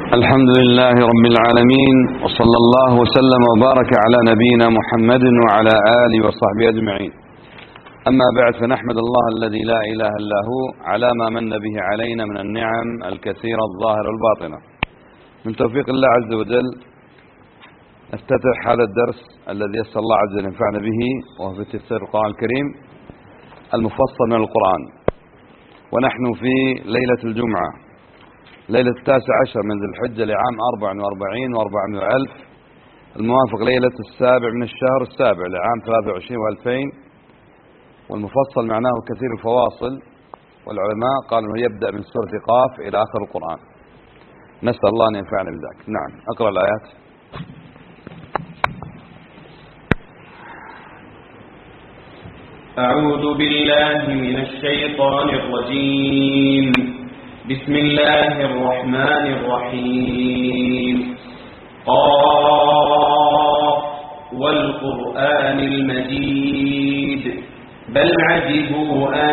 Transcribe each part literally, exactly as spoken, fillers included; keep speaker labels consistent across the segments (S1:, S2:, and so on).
S1: الحمد لله رب العالمين، وصلى الله وسلم وبارك على نبينا محمد وعلى آله وصحبه أجمعين. أما بعد، فنحمد الله الذي لا إله إلا هو على ما من به علينا من النعم الكثيرة الظاهرة والباطنة. من توفيق الله عز وجل نفتتح هذا الدرس الذي يسر الله عز وجل ينفعنا به، وهو في تفسير القرآن الكريم المفصل من القرآن. ونحن في ليلة الجمعة، ليلة التاسع عشر من ذي الحجة لعام أربع وأربعين وأربعمائة ألف، الموافق ليلة السابع من الشهر السابع لعام ثلاثة وعشرين وألفين. والمفصل معناه كثير الفواصل، والعلماء قالوا أنه يبدأ من سورة قاف إلى آخر القرآن. نسأل الله أن ينفعنا بذلك. نعم، أقرأ الآيات.
S2: أعوذ بالله من الشيطان الرجيم. بسم الله الرحمن الرحيم. قاف والقرآن المجيد بل عجبوا أن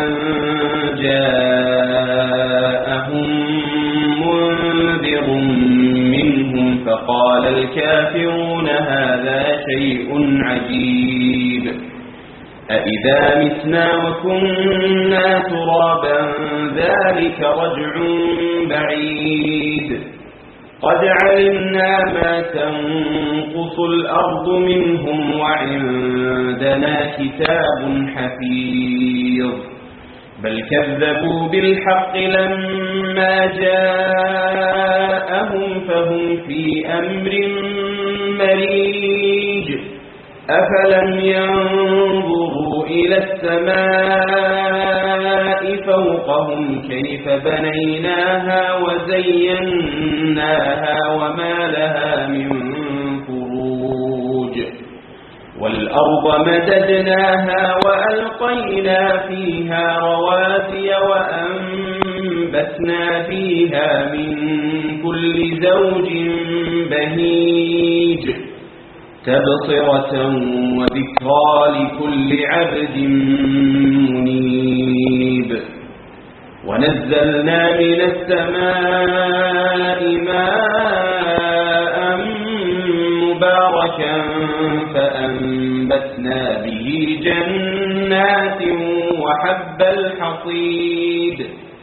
S2: جاءهم منذر منهم فقال الكافرون هذا شيء عجيب. أإذا متنا وكنا ترابا ذلك رجع بعيد. قد علمنا ما تنقص الأرض منهم وعندنا كتاب حفيظ. بل كذبوا بالحق لما جاءهم فهم في أمر مريج. أفلم ينظروا إلى السماء فوقهم كيف بنيناها وزيناها وما لها من فروج. والأرض مددناها وألقينا فيها رواسي وأنبتنا فيها من كل زوج بهيج تبصرة وذكرى لكل عبد منيب. ونزلنا من السماء ماء مباركا فأنبتنا به جنات وحب الحصيد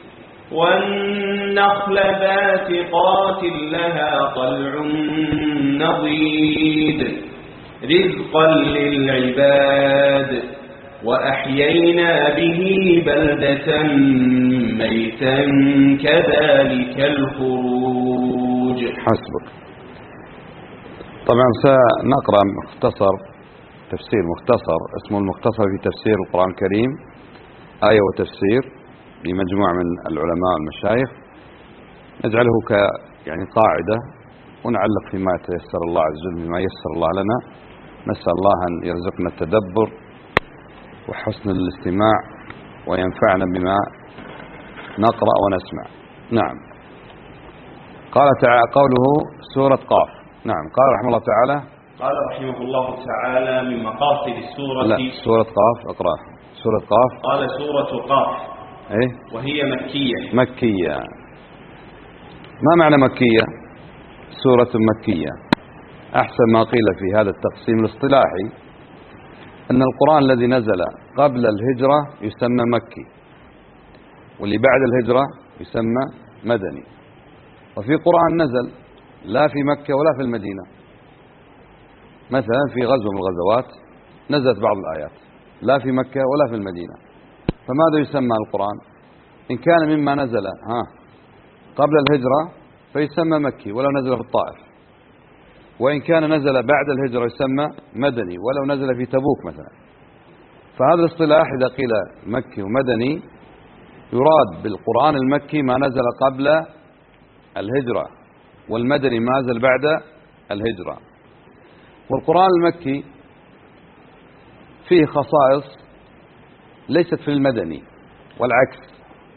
S2: والنخل باسقات لها طلع نضيد رزقا للعباد. وأحيينا به بلدة ميتا كذلك الخروج.
S1: حسبك. طبعا سنقرأ مختصر، تفسير مختصر اسمه المختصر في تفسير القرآن الكريم، آية وتفسير، لمجموعة من العلماء والمشايخ، نجعله ك يعني قاعدة، ونعلق فيما يتيسر الله عز وجل بما يسر الله لنا. نسأل الله أن يرزقنا التدبر وحسن الاستماع وينفعنا بما نقرأ ونسمع. نعم. قال تعالى قوله سورة قاف. نعم. قال رحمه الله تعالى
S2: قال رحمه الله تعالى من مقاصد السورة
S1: لا سورة قاف اقرأ سورة قاف.
S2: قال سورة قاف
S1: إيه؟
S2: وهي مكية.
S1: مكية. ما معنى مكية؟ سورة مكية. أحسن ما قيل في هذا التقسيم الاصطلاحي أن القرآن الذي نزل قبل الهجرة يسمى مكي، واللي بعد الهجرة يسمى مدني. وفي قرآن نزل لا في مكة ولا في المدينة، مثلا في غزوة من الغزوات نزلت بعض الآيات لا في مكة ولا في المدينة، فماذا يسمى القرآن؟ إن كان مما نزل ها قبل الهجرة فيسمى مكي ولو نزل في الطائف، وإن كان نزل بعد الهجرة يسمى مدني ولو نزل في تبوك مثلا. فهذا الاصطلاح إذا قيل مكي ومدني يراد بالقرآن المكي ما نزل قبل الهجرة، والمدني ما نزل بعد الهجرة. والقرآن المكي فيه خصائص ليست في المدني والعكس،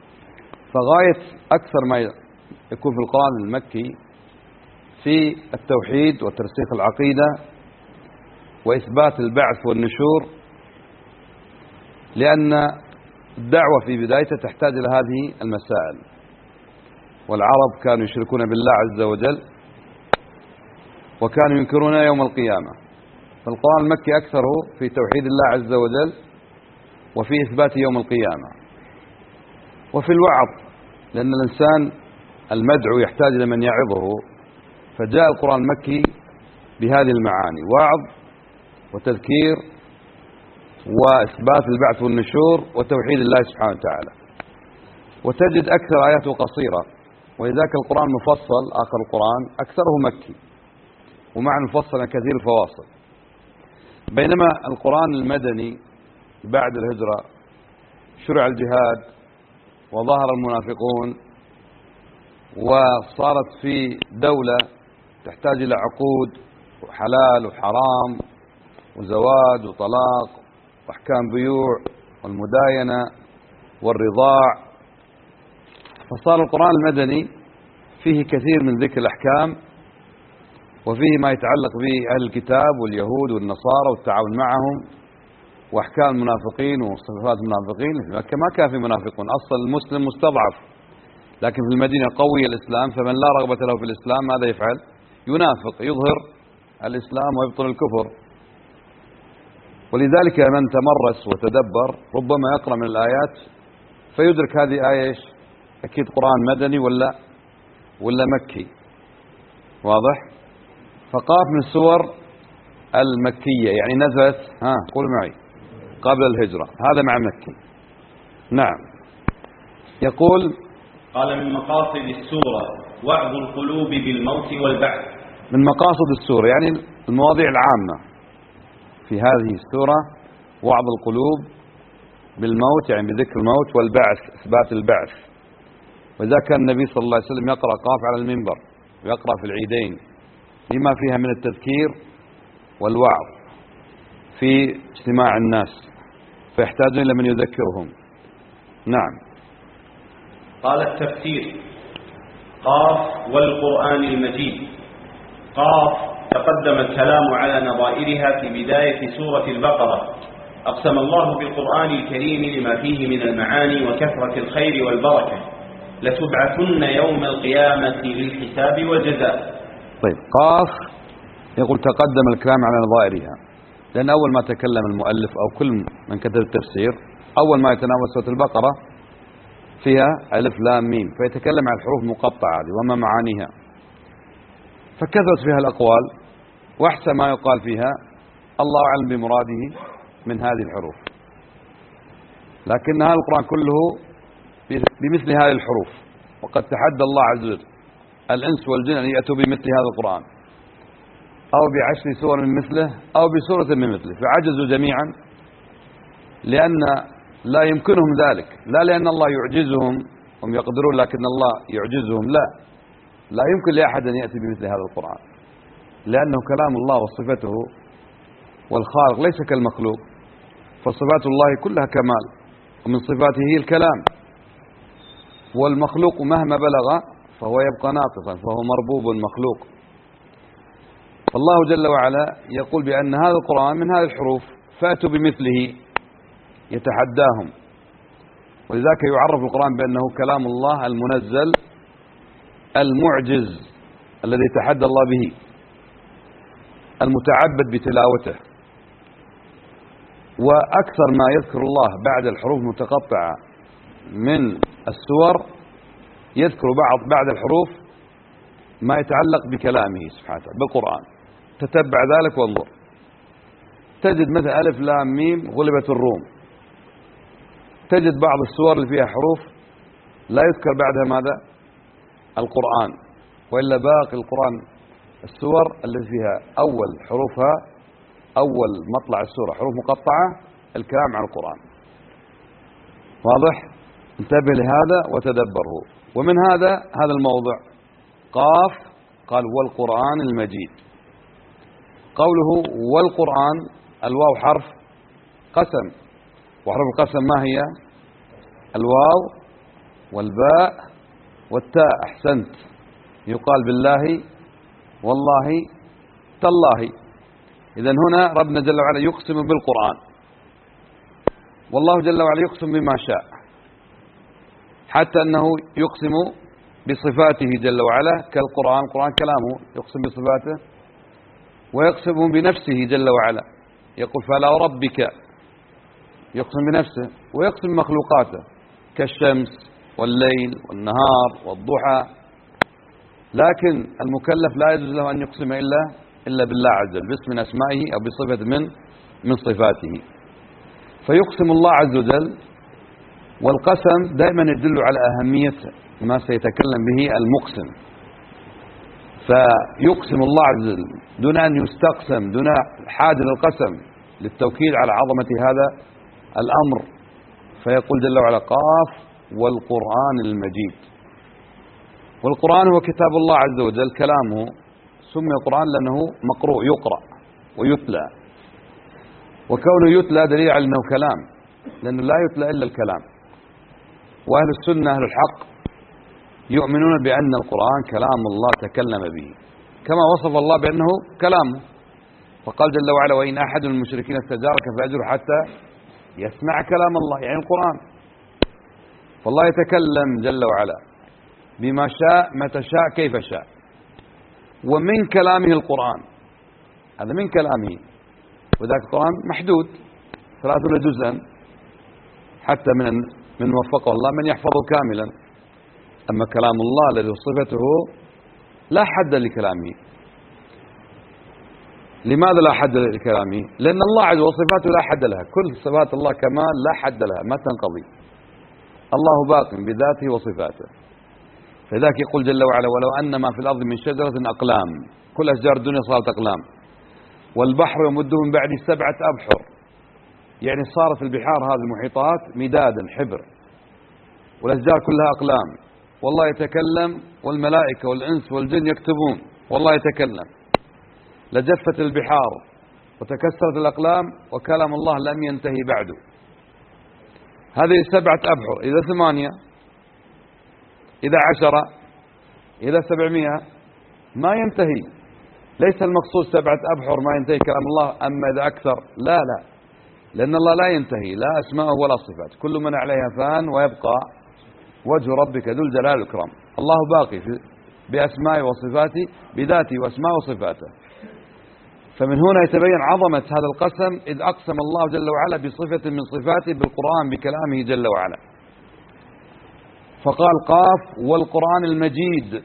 S1: فغاية أكثر ما يكون في القرآن المكي في التوحيد وترسيخ العقيدة وإثبات البعث والنشور، لأن الدعوة في بدايتها تحتاج إلى هذه المسائل. والعرب كانوا يشركون بالله عز وجل وكانوا ينكرون يوم القيامة. فالقرآن المكي أكثره في توحيد الله عز وجل وفي إثبات يوم القيامة وفي الوعظ، لأن الإنسان المدعو يحتاج إلى من يعظه، فجاء القرآن المكي بهذه المعاني: وعظ وتذكير وإثبات البعث والنشور وتوحيد الله سبحانه وتعالى. وتجد أكثر آياته قصيرة، ولذلك القرآن مفصل، آخر القرآن أكثره مكي ومع المفصل كثير الفواصل. بينما القرآن المدني بعد الهجرة شرع الجهاد وظهر المنافقون وصارت في دولة تحتاج إلى عقود وحلال وحرام وزواج وطلاق وأحكام بيوع والمداينة والرضاع، فصار القرآن المدني فيه كثير من ذكر الأحكام وفيه ما يتعلق بأهل الكتاب واليهود والنصارى والتعاون معهم وأحكام المنافقين وصفات المنافقين. ما كان في منافقون، أصل المسلم مستضعف، لكن في المدينة قوي الإسلام، فمن لا رغبة له في الإسلام ماذا يفعل؟ ينافق، يظهر الإسلام ويبطل الكفر. ولذلك من تمرس وتدبر ربما يقرأ من الآيات فيدرك هذه آية إيش؟ أكيد قرآن مدني ولا ولا مكي، واضح؟ فقاف من السور المكية، يعني نزلت، ها قولوا معي، قبل الهجرة، هذا مع مكي. نعم. يقول:
S2: قال: من مقاصد السورة وعظ القلوب بالموت والبعث.
S1: من مقاصد السورة يعني المواضيع العامة في هذه السورة وعظ القلوب بالموت، يعني بذكر الموت، والبعث، إثبات البعث. وإذا كان النبي صلى الله عليه وسلم يقرأ قاف على المنبر ويقرأ في العيدين لما فيها من التذكير والوعظ في اجتماع الناس، فيحتاجون إلى من يذكرهم. نعم.
S2: قال: التفسير: قاف والقرآن المجيد. قاف تقدم الكلام على نظائرها في بداية سورة البقرة. أقسم الله بالقرآن الكريم لما فيه من المعاني وكثرة الخير والبركة. لتبعثن يوم القيامة للحساب والجزاء.
S1: طيب، قاف يقول تقدم الكلام على نظائرها، لأن أول ما تكلم المؤلف أو كل من كتب التفسير أول ما يتناول سورة البقرة فيها ألف لام ميم، فيتكلم عن الحروف المقطعة وما معانيها، فكثرت فيها الأقوال، وأحسن ما يقال فيها الله أعلم بمراده من هذه الحروف. لكن هذا القرآن كله بمثل هذه الحروف، وقد تحدى الله عز وجل الإنس والجن أن يأتوا بمثل هذا القرآن أو بعشر سور من مثله أو بسورة من مثله، فعجزوا جميعا، لأن لا يمكنهم ذلك، لا لأن الله يعجزهم هم يقدرون لكن الله يعجزهم، لا لا يمكن لأحد أن يأتي بمثل هذا القرآن، لأنه كلام الله وصفته، والخالق ليس كالمخلوق، فصفات الله كلها كمال، ومن صفاته هي الكلام، والمخلوق مهما بلغ فهو يبقى ناقصا، فهو مربوب مخلوق. فالله جل وعلا يقول بأن هذا القرآن من هذه الحروف، فأتوا بمثله، يتحداهم. ولذلك يعرف القرآن بأنه كلام الله المنزل المعجز الذي تحدى الله به، المتعبد بتلاوته. وأكثر ما يذكر الله بعد الحروف المتقطعة من السور يذكر بعض بعد الحروف ما يتعلق بكلامه سبحانه وتعالى بالقرآن. تتبع ذلك وانظر، تجد مثل ألف لام ميم غلبت الروم، تجد بعض السور اللي فيها حروف لا يذكر بعدها ماذا؟ القرآن، وإلا باقي القرآن السور التي فيها أول حروفها أول مطلع السورة حروف مقطعة الكلام عن القرآن. واضح؟ انتبه لهذا وتدبره. ومن هذا هذا الموضع قاف قال والقرآن المجيد. قوله والقرآن، الواو حرف قسم، وحرف القسم ما هي؟ الواو والباء والتاء. أحسنت. يقال بالله والله تالله. إذن هنا ربنا جل وعلا يقسم بالقرآن، والله جل وعلا يقسم بما شاء، حتى أنه يقسم بصفاته جل وعلا كالقرآن، القرآن كلامه يقسم بصفاته، ويقسم بنفسه جل وعلا، يقول فلا ربك، يقسم بنفسه، ويقسم مخلوقاته كالشمس والليل والنهار والضحى. لكن المكلف لا يجوز له أن يقسم إلا إلا بالله عز وجل باسم من أسمائه أو بصفة من من صفاته، فيقسم الله عز وجل. والقسم دائما يدل على أهمية ما سيتكلم به المقسم، فيقسم الله عز وجل دون أن يستقسم، دون حاجة للقسم للتوكيد على عظمة هذا الأمر، فيقول جل وعلا قاف والقرآن المجيد. والقرآن هو كتاب الله عز وجل، كلامه سمي قرآن لأنه مقروء يقرأ ويتلى، وكونه يتلى دليل على أنه كلام، لأنه لا يتلى إلا الكلام. وأهل السنة أهل الحق يؤمنون بأن القرآن كلام الله تكلم به كما وصف الله بأنه كلامه، فقال جل وعلا وإن أحد من المشركين استجارك فأجره حتى يسمع كلام الله، يعني القرآن. فالله يتكلم جل وعلا بما شاء متى شاء كيف شاء، ومن كلامه القرآن، هذا من كلامه، وذاك القرآن محدود ثلاثون جزءا، حتى من من وفقه الله من يحفظه كاملا. أما كلام الله الذي صفته لا حد لكلامه. لماذا لا حد لكلامه؟ لأن الله عز وجل صفاته لا حد لها، كل صفات الله كمال لا حد لها ما تنقضي، الله باق بذاته وصفاته. فذلك يقول جل وعلا ولو أن ما في الأرض من شجرة أقلام، كل أشجار الدنيا صارت أقلام، والبحر يمده من بعد سبعة أبحر، يعني صارت البحار هذه المحيطات مدادا حبر، والأشجار كلها أقلام، والله يتكلم والملائكة والإنس والجن يكتبون والله يتكلم، لجفت البحار وتكسرت الأقلام وكلام الله لم ينتهي بعده. هذه سبعة أبحر، إذا ثمانية، إذا عشرة، إذا سبعمائة ما ينتهي. ليس المقصود سبعة أبحر ما ينتهي كلام الله، أما إذا أكثر لا لا لأن الله لا ينتهي لا أسماءه ولا صفات، كل من عليها فان ويبقى وجه ربك ذو الجلال والإكرام. الله باقي بأسمائه وصفاته بذاته وأسمائه وصفاته. فمن هنا يتبين عظمة هذا القسم، إذ أقسم الله جل وعلا بصفة من صفاته بالقرآن بكلامه جل وعلا، فقال قاف والقرآن المجيد،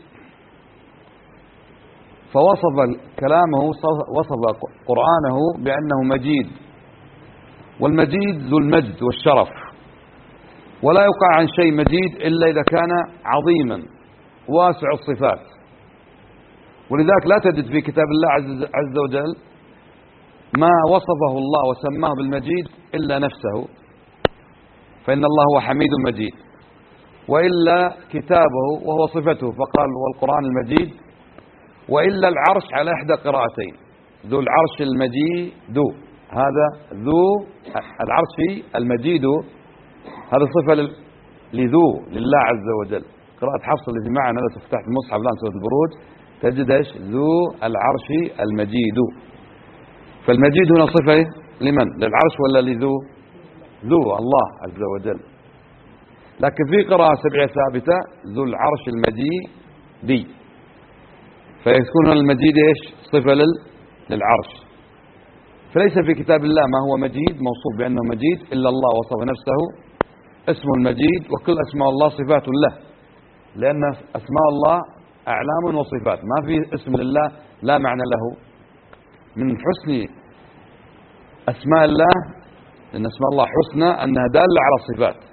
S1: فوصف كلامه وصف قرآنه بأنه مجيد، والمجيد ذو المجد والشرف، ولا يقع عن شيء مجيد إلا إذا كان عظيما واسع الصفات. ولذلك لا تجد في كتاب الله عز وجل ما وصفه الله وسماه بالمجيد إلا نفسه، فإن الله هو حميد مجيد، وإلا كتابه وهو صفته فقال والقرآن المجيد، وإلا العرش على إحدى قراءتين ذو العرش المجيد، هذا ذو العرش المجيد، هذا صفة لذو لله عز وجل. قراءة حفص التي معنا لو تفتح المصحف الآن سورة البروج تجد ايش؟ ذو العرش المجيد. فالمجيد هنا صفة لمن؟ للعرش ولا لذو؟ ذو الله عز وجل. لكن في قراءة سبعية ثابتة ذو العرش المجيد، فيكون المجيد ايش؟ صفة للعرش. فليس في كتاب الله ما هو مجيد موصوف بأنه مجيد إلا الله وصف نفسه اسمه المجيد، وكل أسماء الله صفات له، لأن أسماء الله أعلام وصفات، ما في اسم لله لا معنى له. من حسن أسماء الله إن أسماء الله حسنى أنها دالة على الصفات.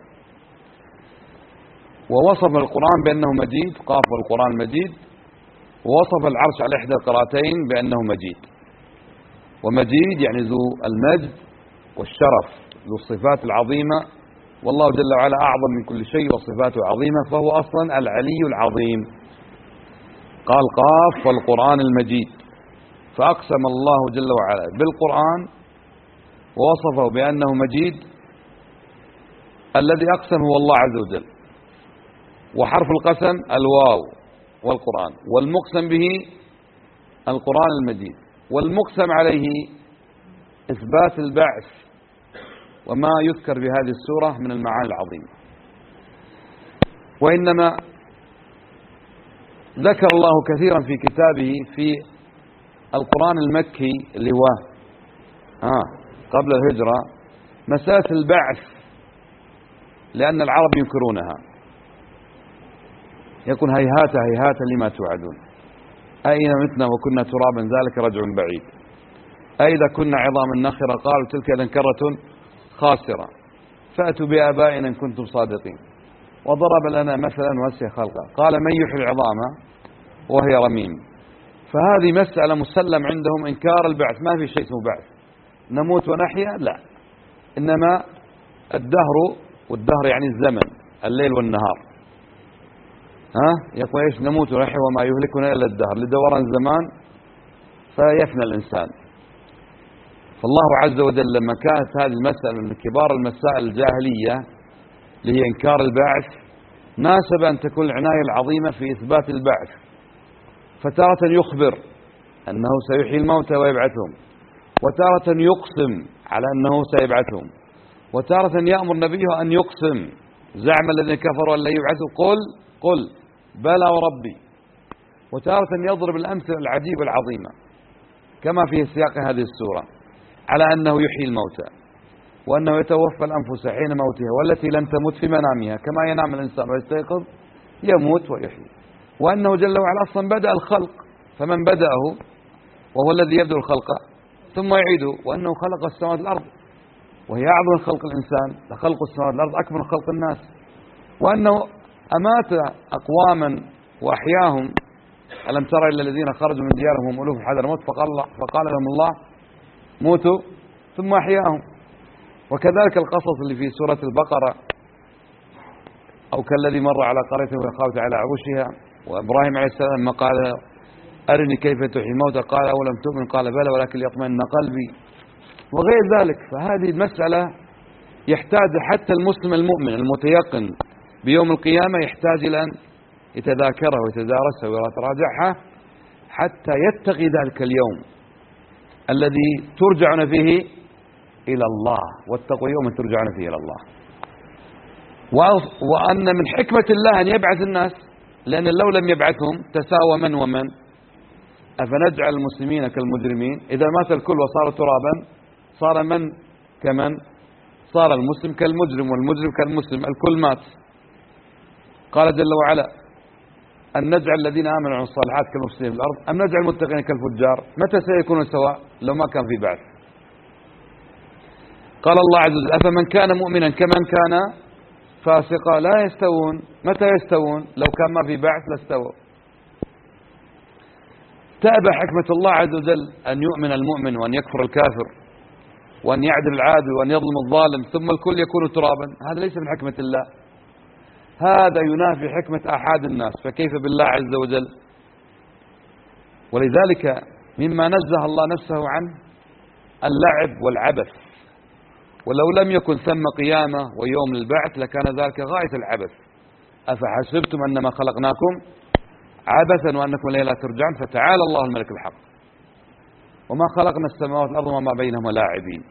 S1: ووصف القرآن بأنه مجيد، قاف القرآن المجيد، ووصف العرش على إحدى القراءتين بأنه مجيد. ومجيد يعني ذو المجد والشرف، ذو الصفات العظيمة، والله جل وعلا أعظم من كل شيء وصفاته عظيمة، فهو أصلا العلي العظيم. قال قاف والقرآن المجيد، فأقسم الله جل وعلا بالقرآن ووصفه بأنه مجيد. الذي أقسم هو الله عز وجل، وحرف القسم الواو والقرآن، والمقسم به القرآن المجيد، والمقسم عليه إثبات البعث وما يذكر بهذه السورة من المعاني العظيمة. وإنما ذكر الله كثيرا في كتابه في القرآن المكي اللي هو آه قبل الهجرة مسألة البعث، لأن العرب ينكرونها، يكون هيهات هيهات لما توعدون، أين متنا وكنا ترابا ذلك رجع بعيد، أئذا كنا عظاما نخرة قالوا تلك إذا كرة خاسرة، فأتوا بآبائنا إن كنتم صادقين، وضرب لنا مثلا وسع خلقه قال من يحيي العظام وهي رميم. فهذه مسألة مسلم عندهم إنكار البعث، ما في شيء اسمه بعث، نموت ونحيا لا، إنما الدهر، والدهر يعني الزمن الليل والنهار، ها يقول ايش نموت ونحيا وما يهلكنا إلا الدهر لدوران الزمان فيفنى الإنسان. فالله عز وجل لما كانت هذه المسألة من كبار المسائل الجاهلية اللي هي إنكار البعث، ناسب أن تكون العناية العظيمة في إثبات البعث، فتارة يخبر أنه سيحيي الموتى ويبعثهم، وتارة يقسم على أنه سيبعثهم، وتارة يأمر نبيه أن يقسم زعم الذين كفروا أن لا يبعثوا قل قل بلى وربي، وتارة يضرب الأمثلة العجيبة العظيمة كما في سياق هذه السورة على أنه يحيي الموتى، وأنه يتوفى الأنفس حين موتها والتي لم تمت في منامها كما ينام الإنسان ويستيقظ يموت ويحيي، وأنه جل وعلا أصلا بدأ الخلق، فمن بدأه وهو الذي يبدأ الخلق ثم يعيده، وأنه خلق السماوات والأرض وهي أعظم من خلق الإنسان، لخلق السماوات والأرض أكبر من خلق الناس، وأنه أمات أقواما وأحياهم، ألم تر إلى الذين خرجوا من ديارهم وهم ألوف حذر الموت فقال, فقال لهم الله موتوا ثم أحياهم. وكذلك القصص اللي في سورة البقرة، أو كالذي مر على قرية وخافت على عروشها، وإبراهيم عليه السلام لما قال أرني كيف تحيي الموتى قال أولم تؤمن قال بلى ولكن ليطمئن قلبي، وغير ذلك. فهذه المسألة يحتاج حتى المسلم المؤمن المتيقن بيوم القيامة يحتاج إلى أن يتذاكرها ويتدارسها ويتراجعها حتى يتقي ذلك اليوم الذي ترجعون فيه إلى الله، واتقوا يوما ترجعون فيه إلى الله. وأن من حكمة الله أن يبعث الناس، لأن لو لم يبعثهم تساوى من ومن، أفنجعل المسلمين كالمجرمين، إذا مات الكل وصار ترابا صار من كمن، صار المسلم كالمجرم والمجرم كالمسلم، الكل مات. قال جل وعلا أن نجعل الذين آمنوا وعملوا الصالحات كالمفسدين في الأرض أم نجعل المتقين كالفجار، متى سيكونوا سواء لو ما كان في بعث؟ قال الله عز وجل أفمن كان مؤمنا كمن كان فاسقا لا يستوون، متى يستوون؟ لو كان ما في بعث لاستووا. تأبى حكمة الله عز وجل أن يؤمن المؤمن وأن يكفر الكافر وأن يعدل العادل وأن يظلم الظالم ثم الكل يكون ترابا، هذا ليس من حكمة الله، هذا ينافي حكمة أحد الناس، فكيف بالله عز وجل؟ ولذلك مما نزه الله نفسه عنه اللعب والعبث، ولو لم يكن ثم قيامة ويوم البعث لكان ذلك غاية العبث. أفحسبتم أنما خلقناكم عبثا وأنكم إلينا لا ترجعون فتعالى الله الملك الحق وما خلقنا السماوات والأرض وما بينهما لاعبين.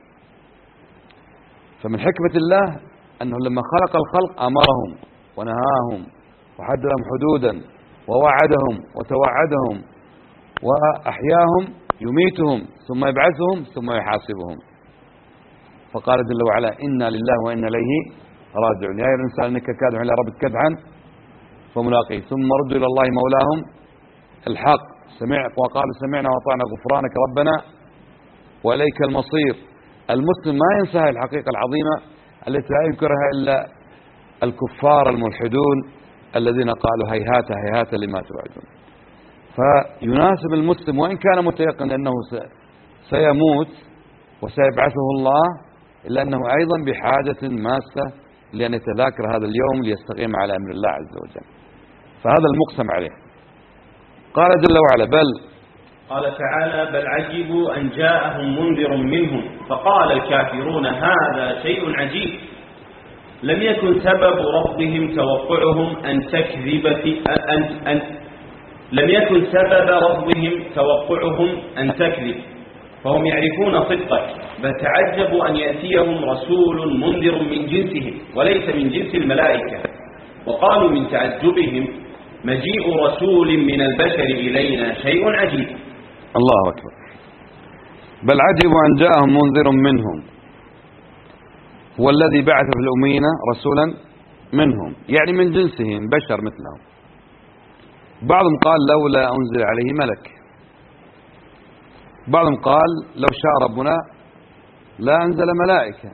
S1: فمن حكمة الله أنه لما خلق الخلق أمرهم ونهاهم وحد لهم حدودا ووعدهم وتوعدهم وأحياهم يميتهم ثم يبعثهم ثم يحاسبهم. فقال جل وعلا إنا لله وإنا إليه راجعون، يا أيها الإنسان إنك كادح إلى ربك كدحا فملاقيه ثم ردوا إلى الله مولاهم الحق سمع وقالوا سمعنا وأطعنا غفرانك ربنا وإليك المصير. المسلم ما ينسى هذه الحقيقة العظيمة التي لا ينكرها إلا الكفار الملحدون الذين قالوا هيهات هيهات لما توعدون. فيناسب المسلم وإن كان متيقن أنه سيموت وسيبعثه الله، إلا أنه أيضا بحاجة ماسة لأن يتذاكر هذا اليوم ليستقيم على أمر الله عز وجل، فهذا المقسم عليه. قال جل وعلا بل
S2: قال تعالى بل عجبوا أن جاءهم منذر منهم فقال الكافرون هذا شيء عجيب. لم يكن سبب ربهم توقعهم أن تكذب أن أن لم يكن سبب ربهم توقعهم أن تكذب، فهم يعرفون صدقك، بل تعجبوا أن يأتيهم رسول منذر من جنسهم وليس من جنس الملائكة، وقالوا من تعجبهم مجيء رسول من البشر إلينا شيء عجيب.
S1: الله أكبر. بل عجبوا أن جاءهم منذر منهم، هو الذي بعث في الأميين رسولا منهم، يعني من جنسهم بشر مثلهم. بعضهم قال لولا أنزل عليه ملك، بعضهم قال لو شاء ربنا لا أنزل ملائكة.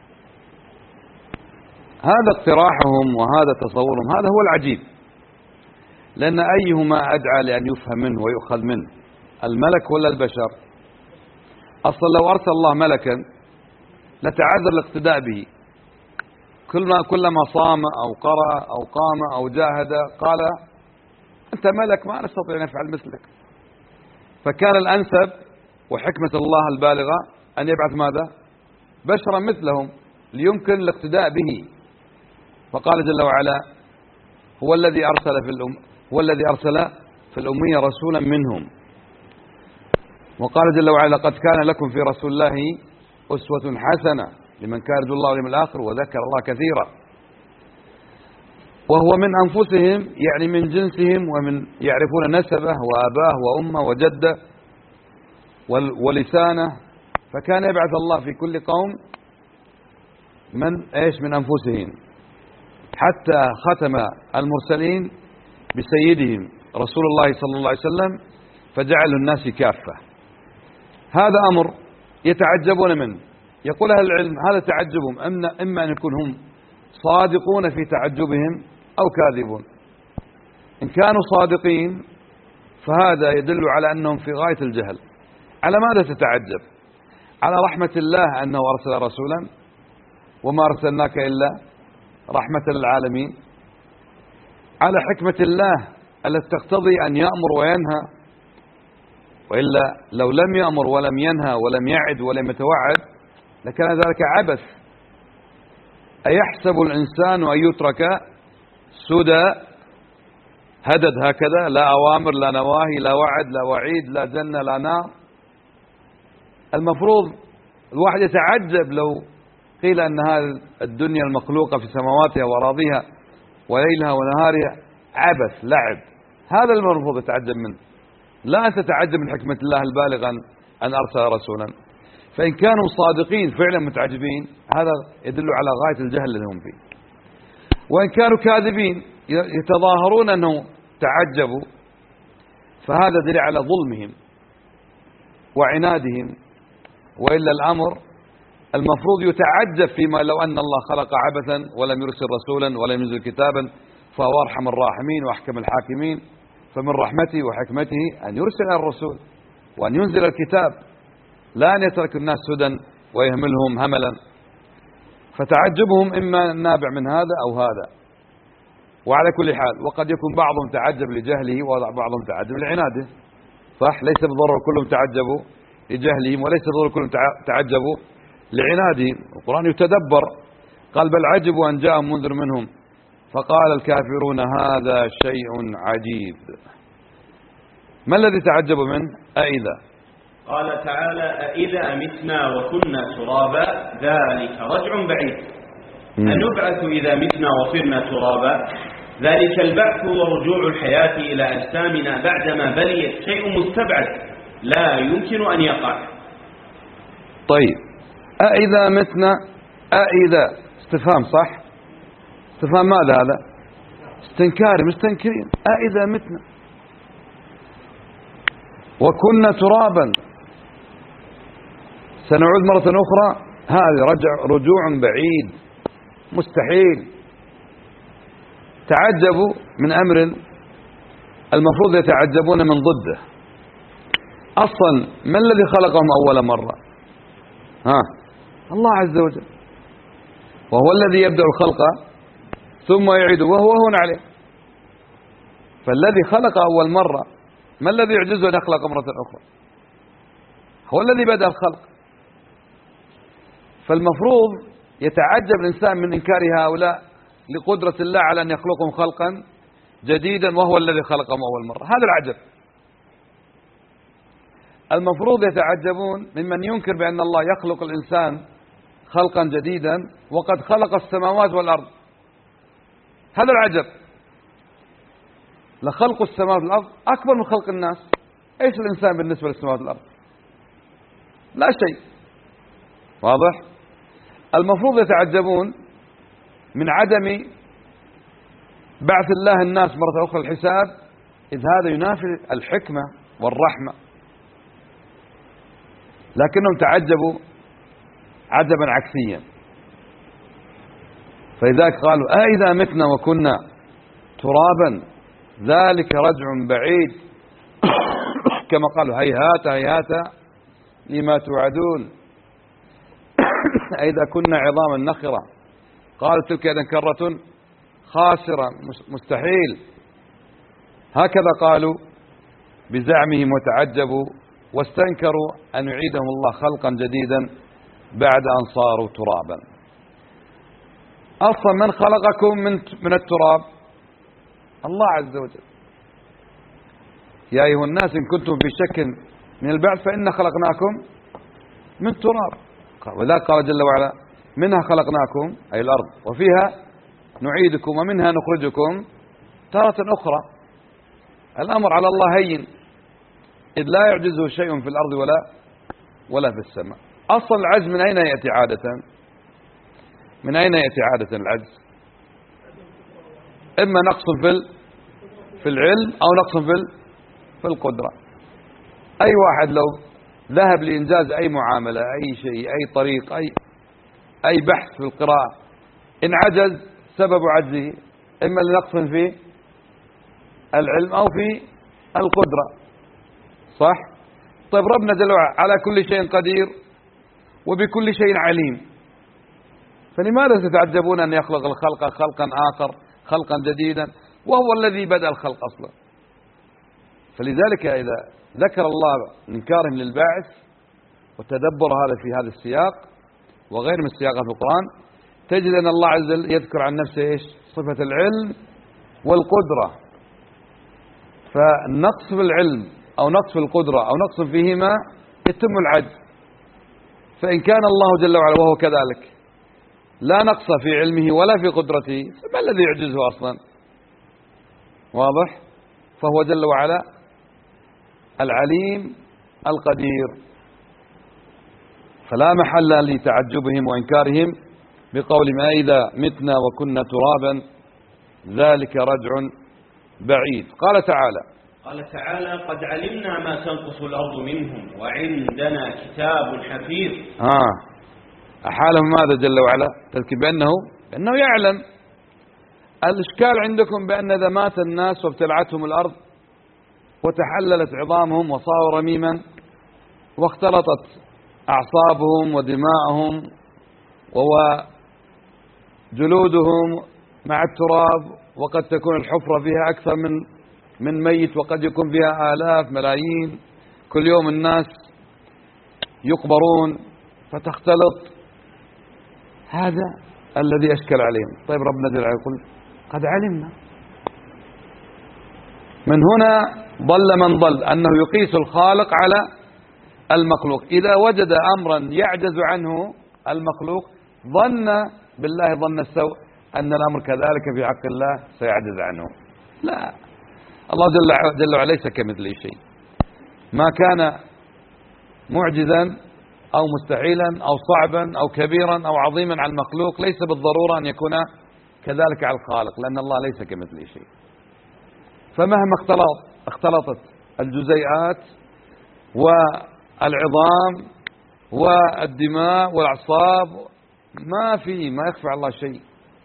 S1: هذا اقتراحهم وهذا تصورهم، هذا هو العجيب، لأن أيهما أدعى لأن يفهم منه ويؤخذ منه، الملك ولا البشر؟ أصلا لو أرسل الله ملكا لتعذر الاقتداء به، كلما كلما صام أو قرأ أو قام أو جاهد قال أنت ملك ما نستطيع أن نفعل مثلك. فكان الأنسب وحكمة الله البالغة أن يبعث ماذا؟ بشرا مثلهم ليمكن الاقتداء به. فقال جل وعلا هو الذي أرسل في الأم هو الذي أرسل في الأمية رسولا منهم. وقال جل وعلا قد كان لكم في رسول الله أسوة حسنة لمن كان يرجو الله واليوم الآخر وذكر الله كثيرا. وهو من أنفسهم، يعني من جنسهم، ومن يعرفون نسبه وأباه وأمه وجده ولسانه. فكان يبعث الله في كل قوم من ايش من أنفسهم، حتى ختم المرسلين بسيدهم رسول الله صلى الله عليه وسلم فجعل الناس كافة. هذا أمر يتعجبون منه. يقول أهل العلم هذا تعجبهم إما أن يكون هم صادقون في تعجبهم أو كاذبون. إن كانوا صادقين فهذا يدل على أنهم في غاية الجهل. على ماذا تتعجب؟ على رحمة الله أنه أرسل رسولا وما أرسلناك إلا رحمة للعالمين، على حكمة الله التي تقتضي أن يأمر وينهى، وإلا لو لم يأمر ولم ينهى ولم يعد ولم يتوعد لكان ذلك عبث. أيحسب الإنسان أن يترك سدى هدد هكذا، لا أوامر لا نواهي لا وعد لا وعيد لا جنة لا نار؟ المفروض الواحد يتعجب لو قيل أن هذه الدنيا المخلوقة في سماواتها وأراضيها وليلها ونهارها عبث لعب. هذا المفروض يتعجب منه، لا أن تتعجب من حكمة الله البالغة أن أرسل رسولا. فإن كانوا صادقين فعلا متعجبين هذا يدل على غاية الجهل الذي هم فيه. وإن كانوا كاذبين يتظاهرون أنه تعجبوا فهذا دليل على ظلمهم وعنادهم. وإلا الأمر المفروض يتعجب فيما لو أن الله خلق عبثا ولم يرسل رسولا ولم ينزل كتابا فهو أرحم الراحمين وأحكم الحاكمين. فمن رحمته وحكمته أن يرسل الرسول وأن ينزل الكتاب، لا أن يترك الناس سدى ويهملهم هملا. فتعجبهم إما نابع من هذا أو هذا. وعلى كل حال وقد يكون بعضهم تعجب لجهله وبعضهم تعجب لعناده، صح؟ ليس بالضرورة كلهم تعجبوا لجهلهم وليس بالضرورة كلهم تعجبوا لعنادهم. القرآن يتدبر. قال بل عجبوا أن جاءهم منذر منهم فقال الكافرون هذا شيء عجيب. ما الذي تعجبوا منه؟ أئذا
S2: قال تعالى أئذا متنا وكنا ترابا ذلك رجع بعيد. أنبعث إذا متنا وصرنا ترابا؟ ذلك البعث ورجوع الحياة إلى أجسامنا بعدما بليت شيء مستبعد لا يمكن أن يقع.
S1: طيب أئذا متنا، أئذا استفهام صح؟ استفهام ماذا هذا؟ استنكاري مستنكرين. أئذا متنا وكنا ترابا سنعود مرة أخرى؟ هذا رجع رجوع بعيد مستحيل. تعجبوا من أمر المفروض يتعجبون من ضده. أصلا ما الذي خلقهم أول مرة؟ ها الله عز وجل، وهو الذي يبدأ الخلق ثم يعيده وهو هون عليه. فالذي خلق أول مرة ما الذي يعجزه أن يخلق مرة أخرى؟ هو الذي بدأ الخلق. فالمفروض يتعجب الإنسان من إنكار هؤلاء لقدرة الله على أن يخلقهم خلقا جديدا وهو الذي خلقهم أول مرة. هذا العجب. المفروض يتعجبون ممن ينكر بأن الله يخلق الإنسان خلقا جديدا وقد خلق السماوات والأرض. هذا العجب. لخلق السماوات والأرض أكبر من خلق الناس. إيش الإنسان بالنسبة للسماوات والأرض؟ لا شيء. واضح؟ المفروض يتعجبون من عدم بعث الله الناس مرة أخرى الحساب، إذ هذا ينافي الحكمة والرحمة، لكنهم تعجبوا عجبا عكسيا. فلذلك قالوا أإذا متنا وكنا ترابا ذلك رجع بعيد كما قالوا هيهات هيهات لما توعدون أإذا كنا عظاما نخرة قالوا تلك إذا كرة خاسرة مستحيل. هكذا قالوا بزعمهم وتعجبوا واستنكروا أن يعيدهم الله خلقا جديدا بعد أن صاروا ترابا. أصلا من خلقكم من من التراب؟ الله عز وجل. يا أيها الناس إن كنتم في شك من البعث فإنا خلقناكم من تراب، وذلك قال جل وعلا منها خلقناكم أي الأرض وفيها نعيدكم ومنها نخرجكم تارة أخرى. الأمر على الله هين، إذ لا يعجزه شيء في الأرض ولا ولا في السماء. أصل العجز من أين يأتي عادة؟ من أين يأتي عادة العجز؟ إما نقص في في العلم أو نقص في في القدرة. أي واحد لو ذهب لإنجاز أي معاملة أي شيء أي طريق أي أي بحث في القراءة، إن عجز سبب عجزه إما لنقص في العلم أو في القدرة. صح؟ طيب ربنا جل وعلا على كل شيء قدير وبكل شيء عليم، فلماذا تتعجبون أن يخلق الخلق خلقا آخر خلقا جديدا وهو الذي بدأ الخلق أصلا؟ فلذلك إذا ذكر الله إنكارهم للباعث وتدبر هذا في هذا السياق وغير من السياقات في القرآن، تجد أن الله عز وجل يذكر عن نفسه إيش؟ صفة العلم والقدرة. فالنقص في العلم أو نقص في القدرة أو نقص فيهما يتم العجز. فإن كان الله جل وعلا وهو كذلك لا نقص في علمه ولا في قدرته، فما الذي يعجزه أصلا؟ واضح؟ فهو جل وعلا العليم القدير، فلا محل لتعجبهم وإنكارهم بقول ما إذا متنا وكنا ترابا ذلك رجع بعيد. قال تعالى
S2: قال تعالى قد علمنا ما تنقص الأرض منهم وعندنا كتاب حفيظ.
S1: آه أحالهم ماذا جل وعلا؟ تذكر بأنه بأنه يعلم. الإشكال عندكم بأن إذا مات الناس وابتلعتهم الأرض وتحللت عظامهم وصاروا رميما واختلطت أعصابهم ودماءهم وجلودهم مع التراب، وقد تكون الحفرة فيها أكثر من من ميت وقد يكون فيها آلاف ملايين، كل يوم الناس يقبرون فتختلط. هذا الذي أشكل عليهم. طيب ربنا جل وعلا يقول قد علمنا. من هنا ضل من ضل أنه يقيس الخالق على المخلوق. إذا وجد أمرا يعجز عنه المخلوق ظن بالله ظن السوء أن الأمر كذلك في حق الله سيعجز عنه. لا، الله جل وعلا ليس كمثله شيء. ما كان معجزا أو مستحيلا أو صعبا أو كبيرا أو عظيما على المخلوق ليس بالضرورة أن يكون كذلك على الخالق، لأن الله ليس كمثله شيء. فمهما اختلط اختلطت الجزيئات والعظام والدماء والأعصاب ما في ما يخفى على الله شيء.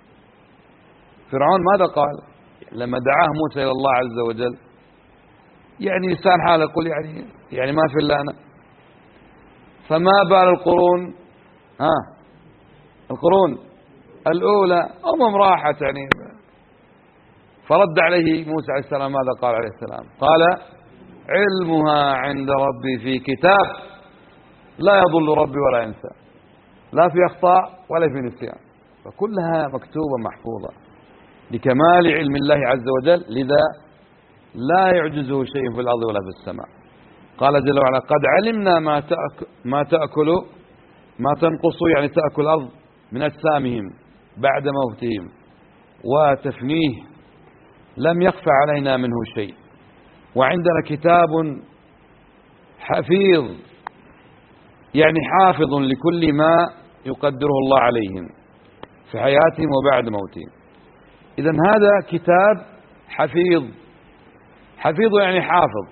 S1: فرعون ماذا قال لما دعاه موسى إلى الله عز وجل؟ يعني لسان حاله يقول يعني يعني ما في إلا أنا. فما بال القرون ها القرون الأولى أمم راحت يعني. فرد عليه موسى عليه السلام ماذا قال عليه السلام؟ قال علمها عند ربي في كتاب لا يضل ربي ولا ينسى، لا في أخطاء ولا في نسيان، فكلها مكتوبة محفوظة لكمال علم الله عز وجل، لذا لا يعجزه شيء في الأرض ولا في السماء. قال جل وعلا قد علمنا ما تأكل ما تأكل ما تنقص يعني تأكل الأرض من أجسامهم بعد موتهم وتفنيه لم يخفى علينا منه شيء، وعندنا كتاب حفيظ يعني حافظ لكل ما يقدره الله عليهم في حياتهم وبعد موتهم. إذن هذا كتاب حفيظ، حفيظ يعني حافظ،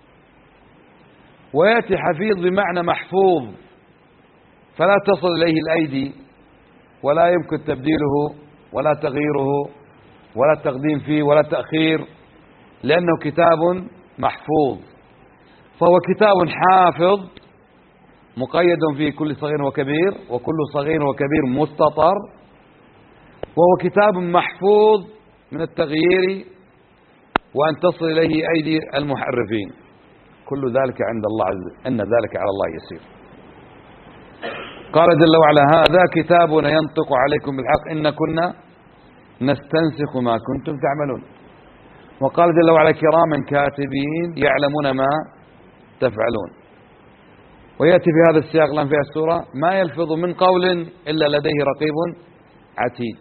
S1: ويأتي حفيظ بمعنى محفوظ، فلا تصل إليه الأيدي ولا يمكن تبديله ولا تغييره ولا التقديم فيه ولا تأخير، لأنه كتاب محفوظ. فهو كتاب حافظ مقيد فيه كل صغير وكبير، وكل صغير وكبير مستطر، وهو كتاب محفوظ من التغيير وأن تصل إليه أيدي المحرفين. كل ذلك عند الله عز أن ذلك على الله يسير. قال جل وعلا: هذا كتابنا ينطق عليكم بالحق إن كنا نستنسخ ما كنتم تعملون. وقال جل وعلا: كراما كاتبين يعلمون ما تفعلون. ويأتي في هذا السياق الآن في السورة: ما يلفظ من قول إلا لديه رقيب عتيد.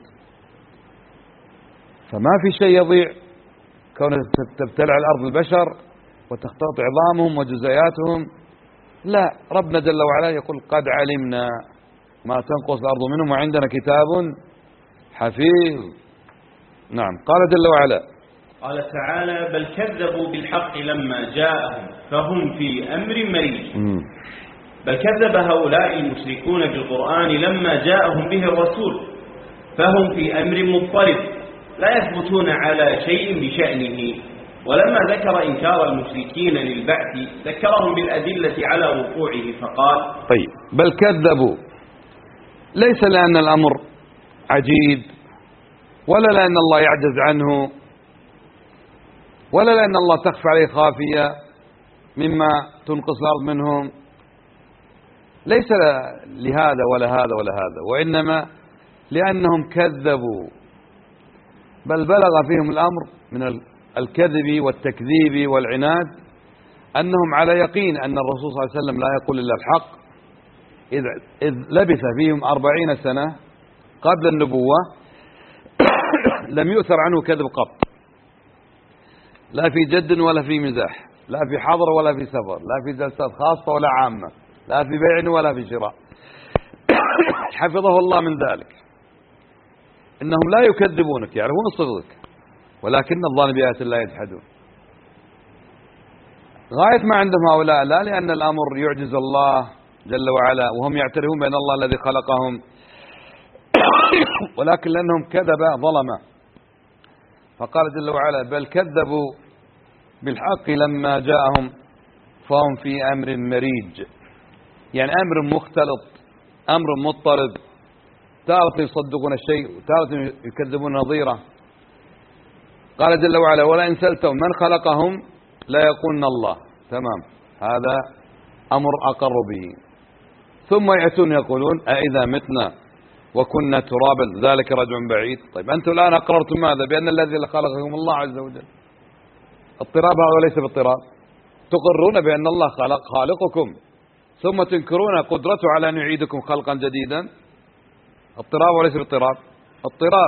S1: فما في شيء يضيع كون تبتلع الأرض البشر وتختلط عظامهم وجزياتهم، لا، ربنا جل وعلا يقول: قد علمنا ما تنقص الأرض منهم وعندنا كتاب حفيظ. نعم. قال جل وعلا:
S2: قال تعالى: بل كذبوا بالحق لما جاءهم فهم في أمر مريج. بل كذب هؤلاء المشركون بالقرآن لما جاءهم به الرسول فهم في أمر مضطرب لا يثبتون على شيء بشأنه. ولما ذكر إنكار المشركين للبعث ذكرهم بالأدلة على وقوعه فقال:
S1: طيب، بل كذبوا ليس لأن الأمر عجيب، ولا لأن الله يعجز عنه، ولا لأن الله تخفى عليه خافية مما تنقص الأرض منهم، ليس لهذا ولا هذا ولا هذا، وإنما لأنهم كذبوا. بل بلغ فيهم الأمر من الكذب والتكذيب والعناد أنهم على يقين أن الرسول صلى الله عليه وسلم لا يقول إلا الحق، إذ لبث فيهم أربعين سنة قبل النبوة لم يؤثر عنه كذب قط، لا في جد ولا في مزاح، لا في حضر ولا في سفر، لا في جلسات خاصة ولا عامة، لا في بيع ولا في شراء. حفظه الله من ذلك. إنهم لا يكذبونك، يعرفون صدقك، ولكن الظان بآيات الله يجحدون. غاية ما عندهم هؤلاء لا لأن الأمر يعجز الله جل وعلا وهم يعترفون بأن الله الذي خلقهم، ولكن لأنهم كذب ظلمة. فقال جل وعلا: بل كذبوا بالحق لما جاءهم فهم في أمر مريج، يعني أمر مختلط، أمر مضطرب، تارة يصدقون الشيء وتارة يكذبون نظيره. قال جل وعلا: ولئن سألتهم من خلقهم لا يقولن الله. تمام، هذا أمر أقر به. ثم يأتون يقولون: أإذا متنا وكنا ترابا ذلك رجع بعيد. طيب، أنتم الآن أقررتم ماذا؟ بأن الذي خلقكم الله عز وجل. اضطراب هذا وليس باضطراب. تقرون بأن الله خلق خالقكم ثم تنكرون قدرته على أن يعيدكم خلقا جديدا. اضطراب وليس باضطراب. اضطراب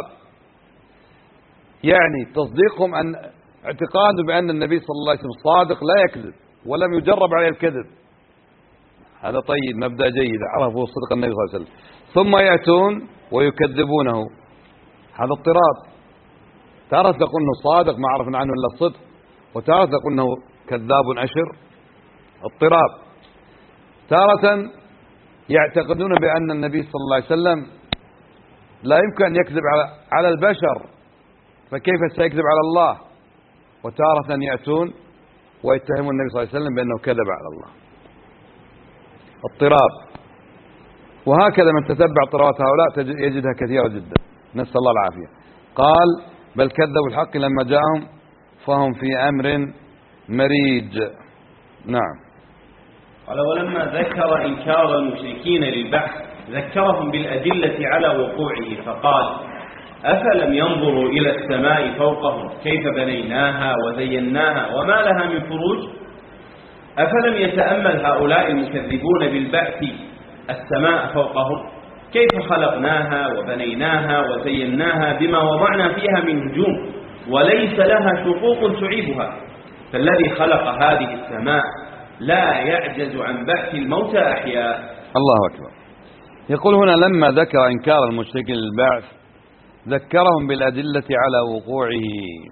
S1: يعني تصديقهم أن اعتقاد بأن النبي صلى الله عليه وسلم صادق لا يكذب ولم يجرب عليه الكذب. هذا طيب، مبدأ جيد، عرفوا صدق النبي صلى الله عليه وسلم. ثم يأتون ويكذبونه، هذا اضطراب. تارة تقول انه صادق ما عرفنا عنه الا الصدق، وتارة تقول انه كذاب أشر. اضطراب. تارة يعتقدون بأن النبي صلى الله عليه وسلم لا يمكن أن يكذب على البشر، فكيف سيكذب على الله؟ وتارة يأتون ويتهمون النبي صلى الله عليه وسلم بأنه كذب على الله. اضطراب. وهكذا من تتبع اضطرابات هؤلاء يجدها كثيرة جدا، نسأل الله العافية. قال: بل كذبوا الحق لما جاءهم فهم في أمر مريج. نعم.
S2: قال: ولما ذكر إنكار المشركين للبعث ذكرهم بالأدلة على وقوعه فقال: أفلم ينظروا إلى السماء فوقهم كيف بنيناها وزيناها وما لها من فروج؟ أفلم يتأمل هؤلاء المكذبون بالبعث السماء فوقهم كيف خلقناها وبنيناها وزيناها بما وضعنا فيها من نجوم وليس لها شقوق تعيبها. فالذي خلق هذه السماء لا يعجز عن بعث الموتى أحياء.
S1: الله أكبر. يقول هنا لما ذكر إنكار المشركين للبعث ذكرهم بالأدلة على وقوعه.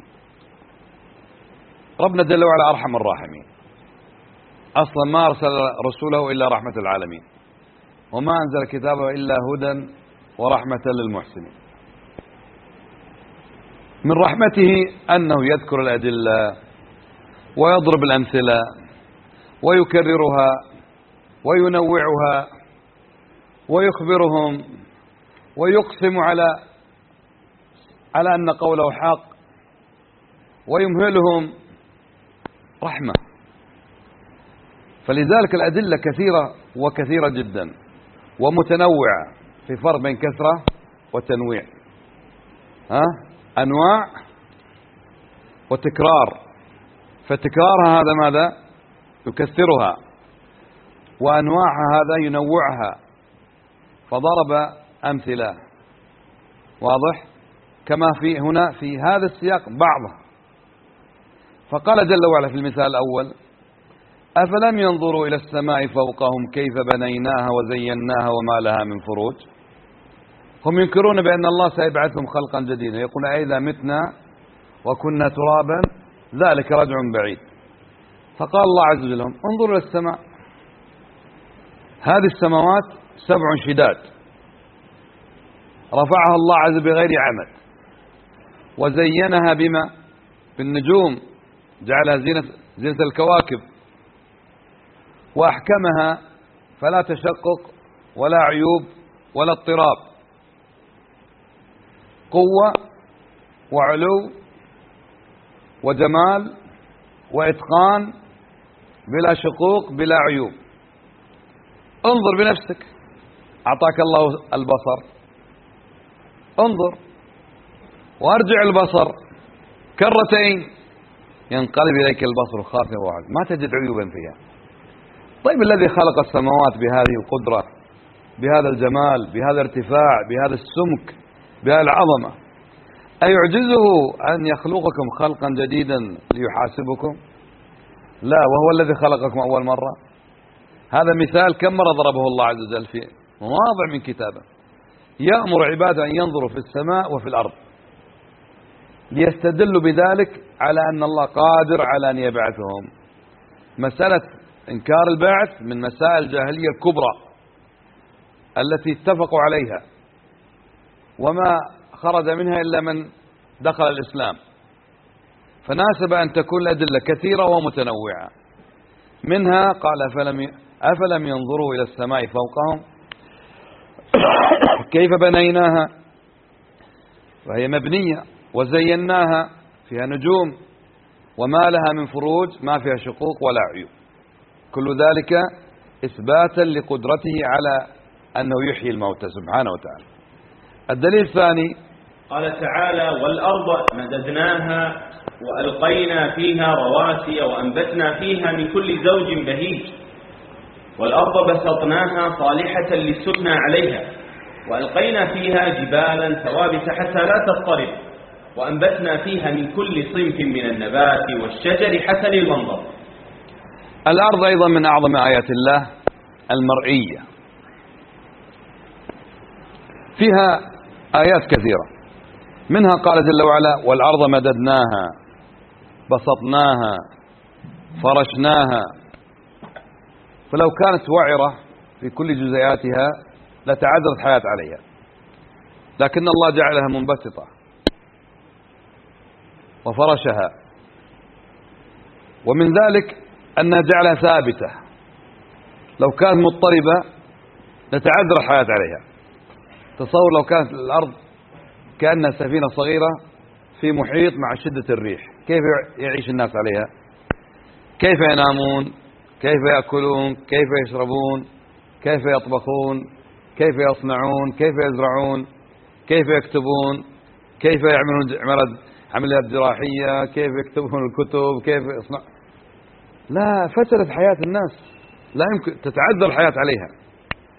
S1: ربنا جل وعلا أرحم الراحمين، أصلا ما أرسل رسوله إلا رحمة العالمين، وما أنزل كتابه إلا هدى ورحمة للمحسنين. من رحمته أنه يذكر الأدلة ويضرب الأمثلة ويكررها وينوعها ويخبرهم ويقسم على على أن قوله حق ويمهلهم رحمة. فلذلك الأدلة كثيرة وكثيرة جدا ومتنوعة، في فرق بين كثرة وتنويع. ها؟ أنواع وتكرار، فتكرارها هذا ماذا؟ يكثرها، وأنواعها هذا ينوعها، فضرب أمثلة. واضح؟ كما في هنا في هذا السياق بعضها. فقال جل وعلا في المثال الأول: أفلم ينظروا إلى السماء فوقهم كيف بنيناها وزيناها وما لها من فروج. هم ينكرون بأن الله سيبعثهم خلقا جديدا، يقول أئذا متنا وكنا ترابا ذلك رجع بعيد. فقال الله عز وجل: انظروا إلى السماء، هذه السماوات سبع شداد رفعها الله عز وجل بغير عمد، وزينها بما؟ بالنجوم، جعلها زينة, زينة الكواكب، وأحكمها فلا تشقق ولا عيوب ولا اضطراب، قوة وعلو وجمال وإتقان بلا شقوق بلا عيوب. انظر بنفسك، أعطاك الله البصر، انظر وارجع البصر كرتين ينقلب إليك البصر خاسئا وعجزا، ما تجد عيوبا فيها. طيب الذي خلق السماوات بهذه القدرة، بهذا الجمال، بهذا الارتفاع، بهذا السمك، بهذه العظمة، أيعجزه أن يخلقكم خلقا جديدا ليحاسبكم؟ لا، وهو الذي خلقكم أول مرة. هذا مثال كم مرة ضربه الله عز وجل في مواضع من كتابه، يأمر عباده أن ينظروا في السماء وفي الأرض ليستدلوا بذلك على أن الله قادر على أن يبعثهم. مسألة إنكار البعث من مسائل الجاهلية الكبرى التي اتفقوا عليها، وما خرج منها إلا من دخل الإسلام، فناسب أن تكون الأدلة كثيرة ومتنوعة. منها قال: أفلم أفلم ينظروا إلى السماء فوقهم كيف بنيناها، وهي مبنية، وزيناها، فيها نجوم، وما لها من فروج، ما فيها شقوق ولا عيوب. كل ذلك إثباتا لقدرته على أنه يحيي الموتى سبحانه وتعالى. الدليل الثاني
S2: قال تعالى: والأرض مددناها وألقينا فيها رواسي وأنبتنا فيها من كل زوج بهيج، والأرض بسطناها صالحة للسكنى عليها، وألقينا فيها جبالا ثوابت حتى لا تضطرب، وأنبتنا فيها من كل صنف من النبات والشجر حسن المنظر.
S1: الأرض أيضا من أعظم آيات الله المرئية، فيها آيات كثيرة، منها قال جل وعلا: والأرض مددناها بسطناها فرشناها. فلو كانت وعرة في كل جزئياتها لتعذرت حياة عليها، لكن الله جعلها منبسطة وفرشها. ومن ذلك أنها جعلها ثابتة، لو كانت مضطربة لتعذر الحياة عليها. تصور لو كانت الأرض كأنها سفينة صغيرة في محيط مع شدة الريح، كيف يعيش الناس عليها؟ كيف ينامون؟ كيف يأكلون؟ كيف يشربون؟ كيف يطبخون؟ كيف يصنعون؟ كيف يزرعون؟ كيف يكتبون؟ كيف يعملون عمليات جراحية؟ كيف يكتبون الكتب؟ كيف يصنع؟ لا، فشلت حياة الناس، لا يمكن، تتعذر الحياة عليها.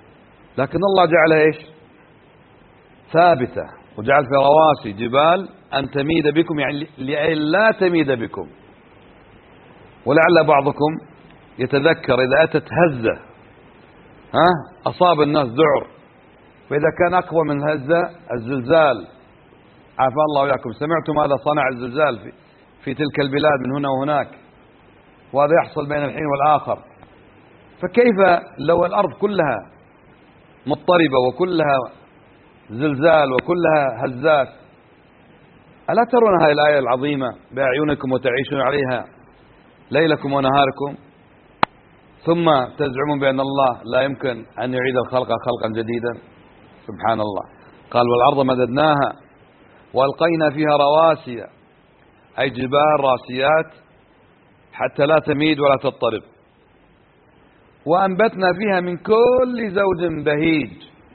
S1: لكن الله جعلها ايش؟ ثابتة، وجعل في رواسي جبال أن تميد بكم، يعني لا تميد بكم. ولعل بعضكم يتذكر إذا أتت هزة ها أصاب الناس ذعر، فإذا كان أقوى من الهزة الزلزال، عافى الله وإياكم، سمعتم ماذا صنع الزلزال في, في تلك البلاد من هنا وهناك، وهذا يحصل بين الحين والآخر. فكيف لو الأرض كلها مضطربة وكلها زلزال وكلها هزات؟ ألا ترون هذه الآية العظيمة بأعينكم وتعيشون عليها ليلكم ونهاركم، ثم تزعمون بأن الله لا يمكن أن يعيد الخلق خلقا جديدا؟ سبحان الله. قال والأرض مددناها وألقينا فيها رواسي، أي جبال راسيات حتى لا تميد ولا تضطرب، وأنبتنا فيها من كل زوج بهيج،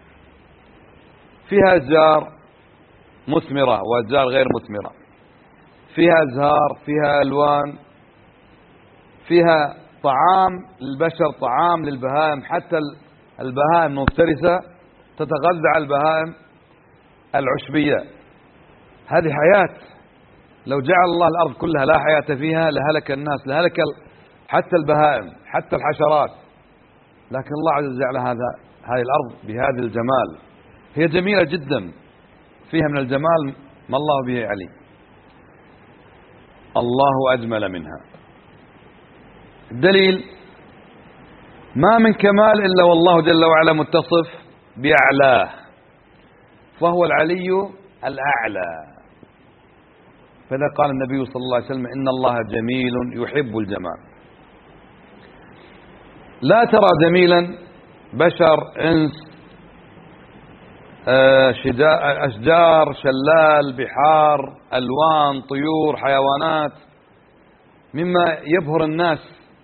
S1: فيها أشجار مثمرة وأشجار غير مثمرة، فيها أزهار، فيها ألوان، فيها طعام للبشر، طعام للبهائم، حتى البهائم المفترسة تتغذى على البهائم العشبية. هذه حياة. لو جعل الله الأرض كلها لا حياة فيها لهلك الناس، لهلك حتى البهائم حتى الحشرات، لكن الله عز وجل جعل هذا هذه الأرض بهذا الجمال. هي جميلة جدا، فيها من الجمال ما الله به عليم. الله أجمل منها. الدليل ما من كمال إلا والله جل وعلا متصف بأعلاه، فهو العلي الأعلى. فإذا قال النبي صلى الله عليه وسلم إن الله جميل يحب الجمال. لا ترى جميلا بشر، إنس، أشجار، شلال، بحار، ألوان، طيور، حيوانات، مما يبهر الناس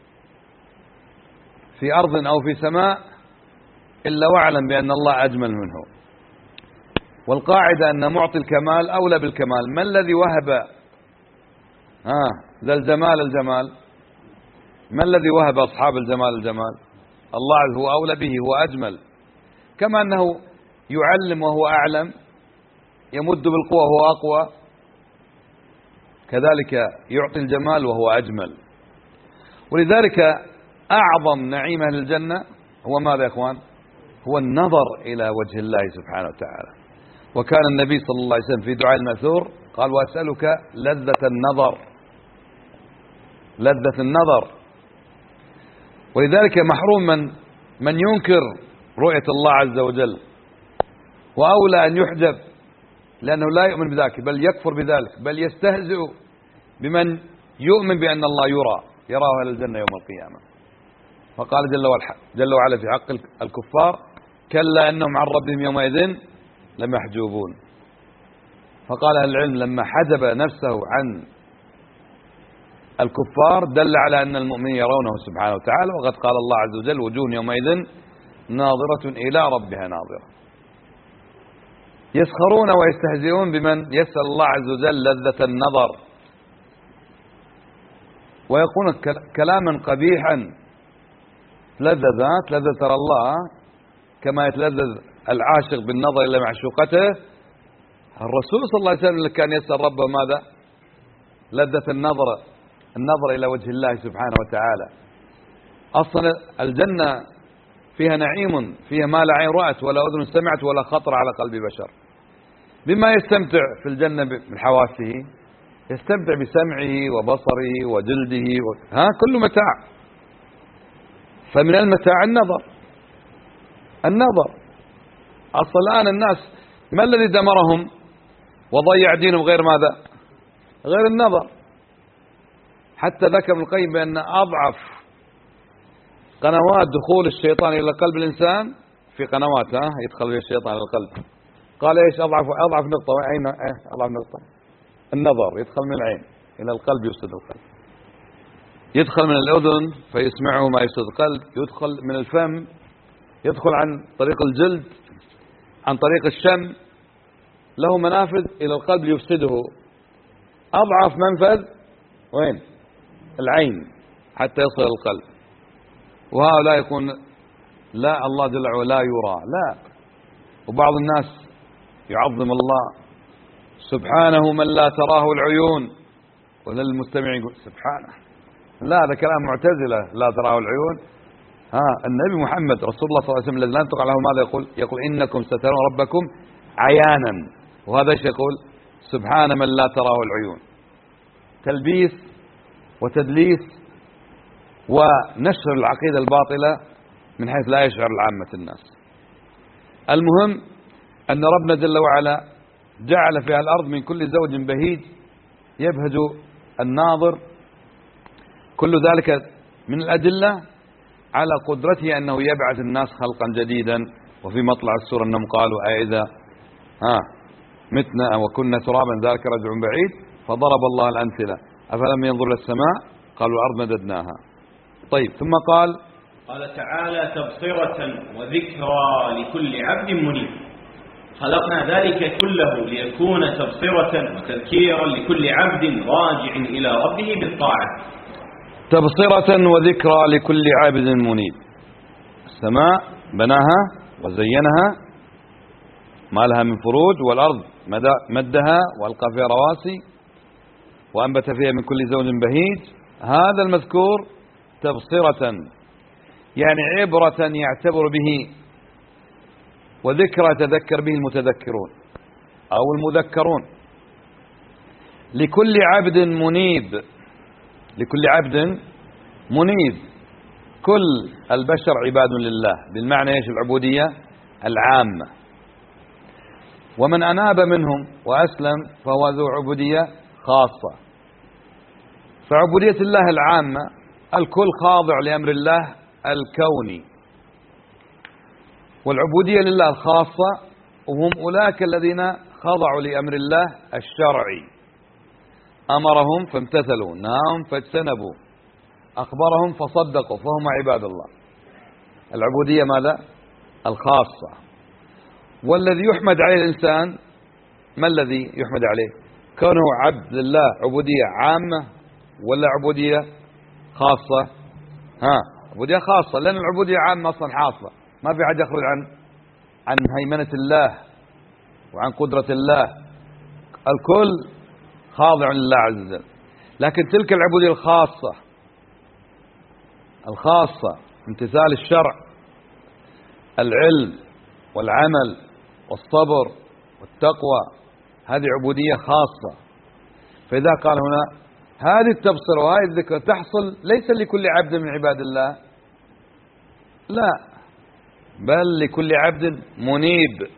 S1: في أرض أو في سماء، إلا واعلم بأن الله أجمل منه. والقاعدة أن معطي الكمال أولى بالكمال. ما الذي وهب ها ذا الجمال الجمال؟ ما الذي وهب أصحاب الجمال الجمال؟ الله هو أولى به، هو أجمل. كما أنه يعلم وهو أعلم، يمد بالقوة وهو أقوى، كذلك يعطي الجمال وهو أجمل. ولذلك أعظم نعيم أهل الجنة هو ماذا يا إخوان؟ هو النظر إلى وجه الله سبحانه وتعالى. وكان النبي صلى الله عليه وسلم في دعاء المأثور قال وأسألك لذة النظر، لذة النظر. ولذلك محروم من من ينكر رؤية الله عز وجل، وأولى أن يحجب، لأنه لا يؤمن بذلك بل يكفر بذلك، بل يستهزئ بمن يؤمن بأن الله يرى، يراه أهل الجنة يوم القيامة. فقال جل وعلا في حق الكفار كلا إنهم عن ربهم يومئذ لمحجوبون. فقال أهل العلم لما حجب نفسه عن الكفار دل على أن المؤمنين يرونه سبحانه وتعالى. وقد قال الله عز وجل وجوه يومئذ ناظرة إلى ربها ناظرة. يسخرون ويستهزئون بمن يسأل الله عز وجل لذة النظر، ويقولون كلاما قبيحا. لذذات لذة ترى الله كما يتلذذ العاشق بالنظر إلى معشوقته. الرسول صلى الله عليه وسلم اللي كان يسأل ربه ماذا؟ لذة النظر، النظر إلى وجه الله سبحانه وتعالى. أصلا الجنة فيها نعيم، فيها ما لا عين رأت ولا أذن سمعت ولا خطر على قلب بشر. بما يستمتع في الجنة من حواسه، يستمتع بسمعه وبصره وجلده و... ها كل متاع. فمن المتاع النظر، النظر. أصلا الآن الناس ما الذي دمرهم وضيع دينهم غير ماذا؟ غير النظر. حتى ذكر ابن القيم بأن أضعف قنوات دخول الشيطان إلى قلب الإنسان في قنوات ها يدخل فيها الشيطان إلى القلب. قال إيش أضعف أضعف نقطة؟ أين أضعف نقطة؟ النظر. يدخل من العين إلى القلب يفسد القلب، يدخل من الأذن فيسمعه ما يفسد القلب، يدخل من الفم، يدخل عن طريق الجلد، عن طريق الشم، له منافذ إلى القلب يفسده. أضعف منفذ وين؟ العين حتى يصل إلى القلب. وهؤلاء يكون لا الله جل وعلا لا يرى، لا. وبعض الناس يعظم الله سبحانه من لا تراه العيون. وللمستمع يقول سبحانه، لا هذا كلام معتزلة، لا تراه العيون. ها النبي محمد رسول الله صلى الله عليه وسلم الذي لا ينطق له ماذا يقول؟ يقول إنكم سترون ربكم عيانا. وهذا ايش يقول؟ سبحان من لا تراه العيون. تلبيس وتدليس ونشر العقيدة الباطلة من حيث لا يشعر العامة الناس. المهم أن ربنا جل وعلا جعل في الأرض من كل زوج بهيج يبهج الناظر. كل ذلك من الأدلة على قدرته أنه يبعث الناس خلقا جديدا. وفي مطلع السورة أنهم قالوا أئذا ها متنا وكنا ترابا ذلك رجع بعيد. فضرب الله الأمثلة أفلم ينظر للسماء قالوا الأرض مددناها. طيب ثم قال
S2: قال تعالى تبصرة وذكرى لكل عبد منيب. خلقنا ذلك كله ليكون تبصرة وتذكيرا لكل عبد راجع إلى ربه بالطاعة.
S1: تبصرة وذكرى لكل عابد منيب. السماء بناها وزينها ما لها من فروج، والأرض مدها وألقى فيها رواسي وأنبت فيها من كل زوج بهيج. هذا المذكور تبصرة يعني عبرة يعتبر به، وذكرى يتذكر به المتذكرون أو المذكرون. لكل عبد منيب، لكل عبد منيب. كل البشر عباد لله بالمعنى ايش؟ العبودية العامة. ومن أناب منهم وأسلم فهو ذو عبودية خاصة. فعبودية الله العامة الكل خاضع لأمر الله الكوني، والعبودية لله الخاصة وهم أولئك الذين خضعوا لأمر الله الشرعي. أمرهم فامتثلوا، نهاهم فاجتنبوا، أخبرهم فصدقوا، فهم عباد الله. العبودية ماذا؟ الخاصة. والذي يحمد عليه الإنسان ما الذي يحمد عليه؟ كونه عبد لله عبودية عامة ولا عبودية خاصة؟ ها عبودية خاصة، لأن العبودية عامة أصلا حاصلة، ما في حد يخرج عن عن هيمنة الله وعن قدرة الله. الكل خاضع لله عز وجل. لكن تلك العبودية الخاصة الخاصة امتثال الشرع، العلم والعمل والصبر والتقوى، هذه عبودية خاصة. فإذا قال هنا هذه التبصرة وهذه الذكر تحصل ليس لكل عبد من عباد الله، لا، بل لكل عبد منيب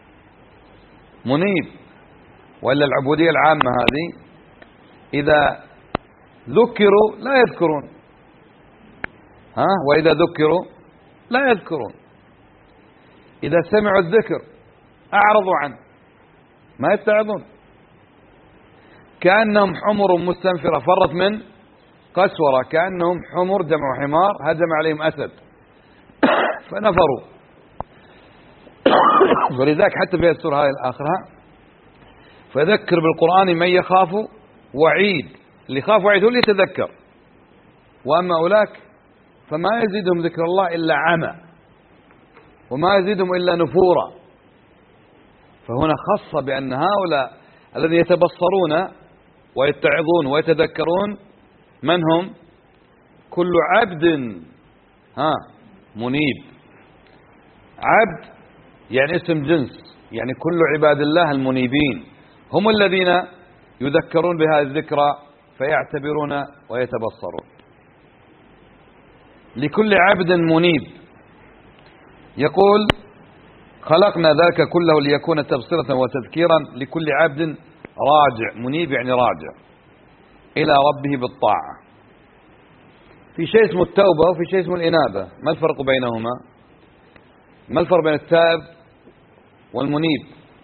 S1: منيب. وإلا العبودية العامة هذه إذا ذكروا لا يذكرون، ها وإذا ذكروا لا يذكرون. إذا سمعوا الذكر أعرضوا عنه، ما يتعظون. كأنهم حمر مستنفرة فرت من قسورة، كأنهم حمر جمع حمار هجم عليهم أسد فنفروا. ولذلك حتى في السورة هذه الآخرة فذكر بالقرآن من يخاف وعيد. اللي يخاف وعيد هو اللي يتذكر، وأما أولاك فما يزيدهم ذكر الله إلا عمى وما يزيدهم إلا نفورا. فهنا خص بأن هؤلاء الذين يتبصرون ويتعظون ويتذكرون من هم؟ كل عبد ها منيب. عبد يعني اسم جنس، يعني كل عباد الله المنيبين هم الذين يذكرون بهذه الذكرى فيعتبرون ويتبصرون. لكل عبد منيب. يقول خلقنا ذلك كله ليكون تبصرة وتذكيرا لكل عبد راجع. منيب يعني راجع إلى ربه بالطاعة. في شيء اسمه التوبة وفي شيء اسمه الإنابة. ما الفرق بينهما؟ ما الفرق بين التائب والمنيب؟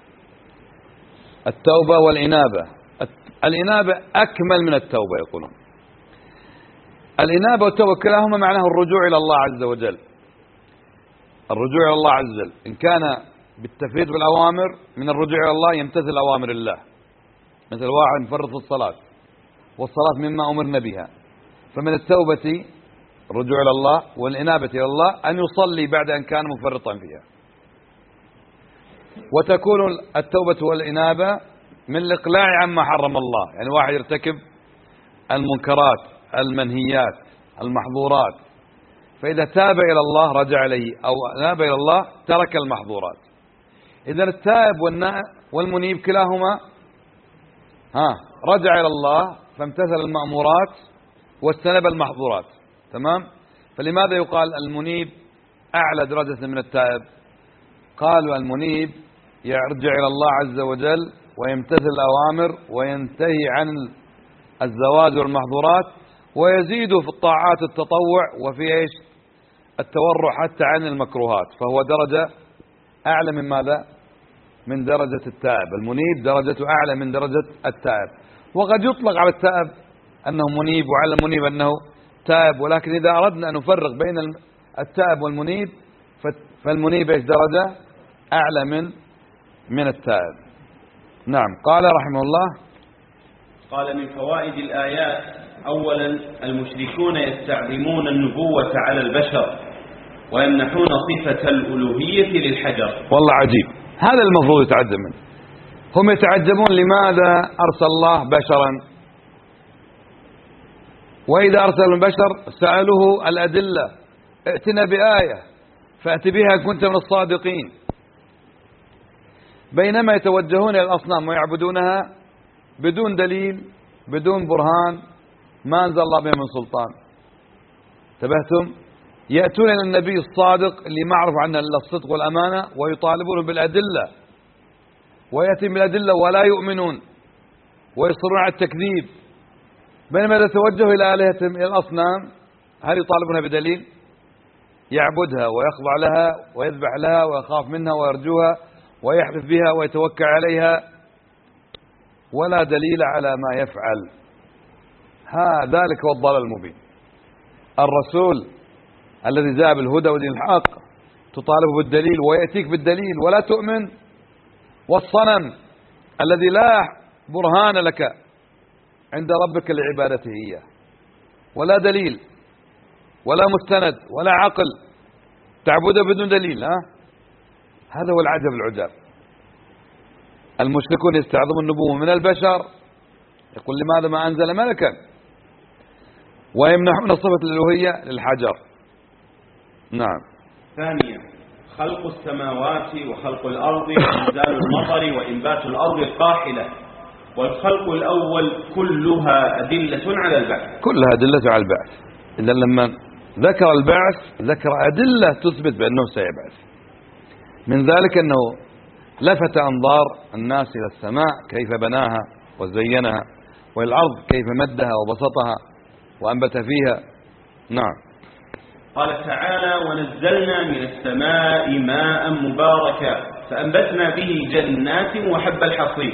S1: التوبة والإنابة. الإنابة أكمل من التوبة يقولون. الإنابة والتوبة كلاهما معناه الرجوع إلى الله عز وجل. الرجوع إلى الله عز وجل إن كان بالتفريط بالأوامر، من الرجوع إلى الله يمتثل أوامر الله، مثل واحد مفرط في الصلاة والصلاة مما أمرنا بها. فمن التوبة الرجوع إلى الله، والإنابة إلى الله أن يصلي بعد أن كان مفرطا فيها. وتكون التوبة والإنابة من الإقلاع عما حرم الله. يعني واحد يرتكب المنكرات المنهيات المحظورات، فإذا تاب إلى الله رجع إليه، أو ناب إلى الله ترك المحظورات. إذا التائب والمنيب كلاهما ها رجع إلى الله فامتثل المأمورات واجتنب المحظورات. تمام. فلماذا يقال المنيب أعلى درجة من التائب؟ قالوا المنيب يرجع إلى الله عز وجل ويمتثل الأوامر وينتهي عن الزواج والمحظورات، ويزيد في الطاعات التطوع وفي ايش التورع حتى عن المكروهات، فهو درجة أعلى من ماذا؟ من درجة التائب. المنيب درجته أعلى من درجة التائب. وقد يطلق على التائب أنه منيب وعلى المنيب أنه تائب، ولكن إذا أردنا أن نفرق بين التائب والمنيب فالمنيب ايش درجة أعلى من من التائب. نعم. قال رحمه الله:
S2: قال من فوائد الآيات: أولا المشركون يستعظمون النبوة على البشر ويمنحون صفة الألوهية للحجر.
S1: والله عجيب، هذا المفروض يتعجب منه. هم يتعجبون لماذا أرسل الله بشرا، وإذا أرسل البشر سألوه الأدلة، ائتنا بآية فأت بها كنت من الصادقين، بينما يتوجهون إلى الأصنام ويعبدونها بدون دليل بدون برهان ما أنزل الله به من سلطان. انتبهتم؟ يأتون إلى النبي الصادق اللي ما عرف عنه إلا الصدق والأمانة ويطالبونه بالأدلة، ويأتي بالأدلة ولا يؤمنون ويصرون على التكذيب، بينما إذا توجهوا إلى آلهتهم إلى الأصنام هل يطالبونها بدليل؟ يعبدها ويخضع لها ويذبح لها ويخاف منها ويرجوها ويحلف بها ويتوكل عليها، ولا دليل على ما يفعل. ها ذلك هو الضلال المبين. الرسول الذي جاء بالهدى ودين الحق تطالبه بالدليل ويأتيك بالدليل ولا تؤمن، والصنم الذي لا برهان لك عند ربك لعبادته إياه، ولا دليل ولا مستند ولا عقل، تعبده بدون دليل. ها هذا هو العجب العجاب. المشركون يستعظمون النبوة من البشر، يقول لماذا ما أنزل ملكا، ويمنحون صفة الألوهية للحجر. نعم.
S2: ثانيا خلق السماوات وخلق الأرض وإنزال المطر وإنبات الأرض القاحلة، والخلق الأول كلها أدلة على البعث.
S1: كلها أدلة على البعث. إذا لما ذكر البعث ذكر أدلة تثبت بأنه سيبعث. من ذلك أنه لفت أنظار الناس إلى السماء كيف بناها وزينها، والأرض كيف مدها وبسطها وأنبت فيها. نعم.
S2: قال تعالى: ونزلنا من السماء ماء مباركا فأنبتنا به جنات وحب الحصيد.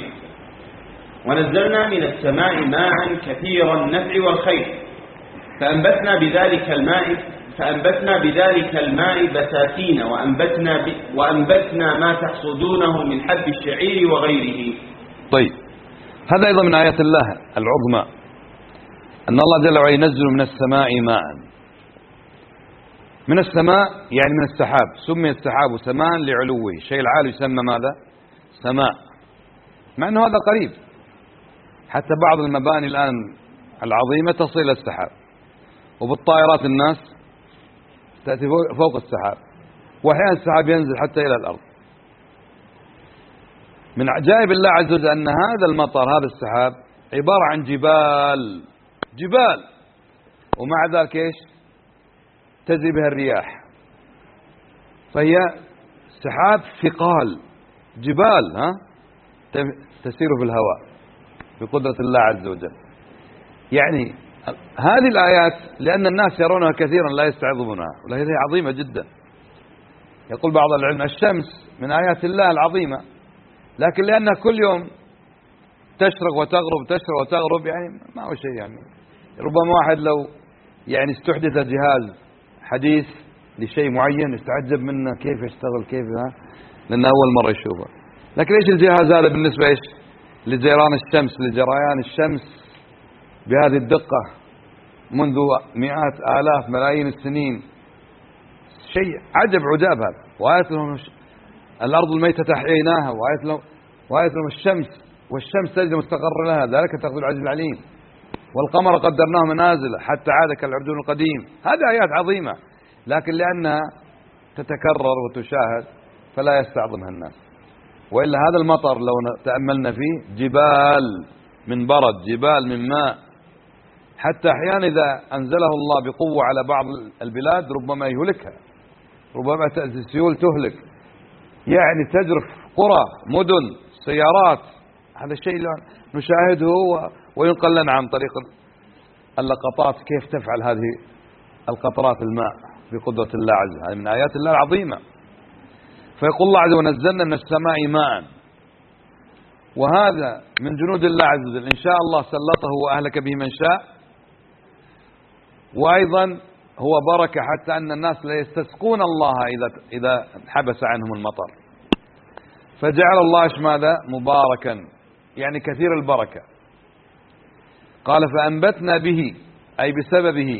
S2: ونزلنا من السماء ماء كثير النفع والخير فأنبتنا بذلك الماء فأنبتنا بذلك الماء بساتين وأنبتنا, ب... وأنبتنا ما تحصدونه من حب الشعير وغيره.
S1: طيب، هذا أيضا من آيات الله العظمى أن الله جل وعلا ينزل من السماء ماء. من السماء يعني من السحاب، سمي السحاب سماء لعلوه، الشيء العالي يسمى ماذا؟ سماء، مع أنه هذا قريب. حتى بعض المباني الآن العظيمة تصل إلى السحاب، وبالطائرات الناس تأتي فوق السحاب، وأحيانا السحاب ينزل حتى إلى الأرض. من عجائب الله عز وجل أن هذا المطر هذا السحاب عبارة عن جبال جبال، ومع ذلك إيش تجري بها الرياح، فهي سحاب ثقال جبال ها تسير في الهواء بقدرة الله عز وجل. يعني هذه الآيات لأن الناس يرونها كثيرا لا يستعظمونها، ولكن هي عظيمة جدا. يقول بعض العلم الشمس من آيات الله العظيمة، لكن لأنها كل يوم تشرق وتغرب تشرق وتغرب يعني ما هو شيء. يعني ربما واحد لو يعني استحدث جهاز حديث لشيء معين يستعجب منه كيف يشتغل كيف ها، لأنه أول مرة يشوفه. لكن إيش الجهاز هذا بالنسبة إيش لجيران الشمس لجريان الشمس بهذه الدقة منذ مئات آلاف ملايين السنين، شيء عجب عجاب هذا. وآية لهم الأرض الميتة أحييناها، وآية لهم وآية لهم الشمس والشمس تجري مستقر لها، ذلك تقدير العزيز العليم. والقمر قدرناه منازل حتى عاد كالعرجون القديم. هذه آيات عظيمة، لكن لأنها تتكرر وتشاهد فلا يستعظمها الناس. وإلا هذا المطر لو تأملنا فيه جبال من برد، جبال من ماء، حتى أحيانا إذا أنزله الله بقوة على بعض البلاد ربما يهلكها، ربما تأتي السيول تهلك، يعني تجرف قرى مدن سيارات. هذا الشيء نشاهده وينقل لنا عن طريق اللقطات كيف تفعل هذه القطرات الماء بقدرة الله عز وجل. من آيات الله العظيمة. فيقول الله عز وجل: ونزلنا من السماء ماء. وهذا من جنود الله عز وجل، إن شاء الله سلطه وأهلك به من شاء. وأيضا هو بركة حتى أن الناس لا يستسقون الله إذا إذا حبس عنهم المطر. فجعل الله إيش ماذا؟ مباركا، يعني كثير البركة. قال: فأنبتنا به، أي بسببه،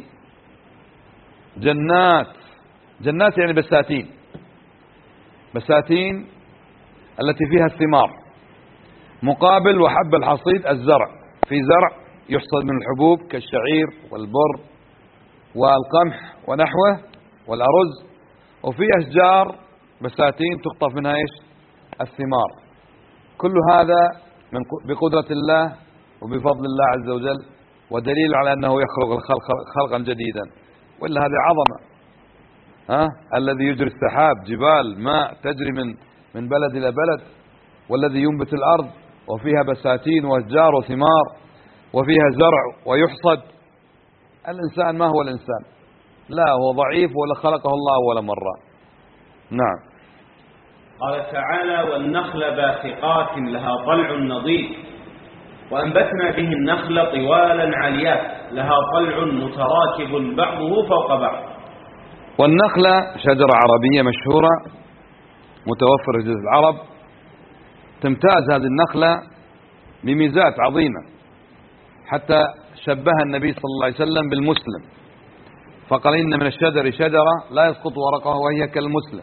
S1: جنات. جنات يعني بساتين، بساتين التي فيها الثمار، مقابل وحب الحصيد الزرع. في زرع يحصد من الحبوب كالشعير والبر والقمح ونحوه والأرز، وفي أشجار بساتين تقطف منها إيش؟ الثمار. كل هذا من بقدرة الله وبفضل الله عز وجل، ودليل على أنه يخلق الخلق خلقا جديدا. وإلا هذه عظمة. ها؟ الذي يجري السحاب، جبال ماء تجري من من بلد إلى بلد، والذي ينبت الأرض وفيها بساتين وأشجار وثمار وفيها زرع ويحصد. الإنسان ما هو الإنسان؟ لا، هو ضعيف ولا خلقه الله أول مرة. نعم.
S2: قال تعالى: والنخل باسقات لها طلع نضيد وأنبتنا به النخل طوالا عاليات لها طلع متراكب بعضه فوق بعض.
S1: والنخلة شجرة عربية مشهورة متوفرة في جزيرة العرب. تمتاز هذه النخلة بميزات عظيمة، حتى شبهها النبي صلى الله عليه وسلم بالمسلم، فقال: إن من الشجر شجرة لا يسقط ورقه وهي كالمسلم.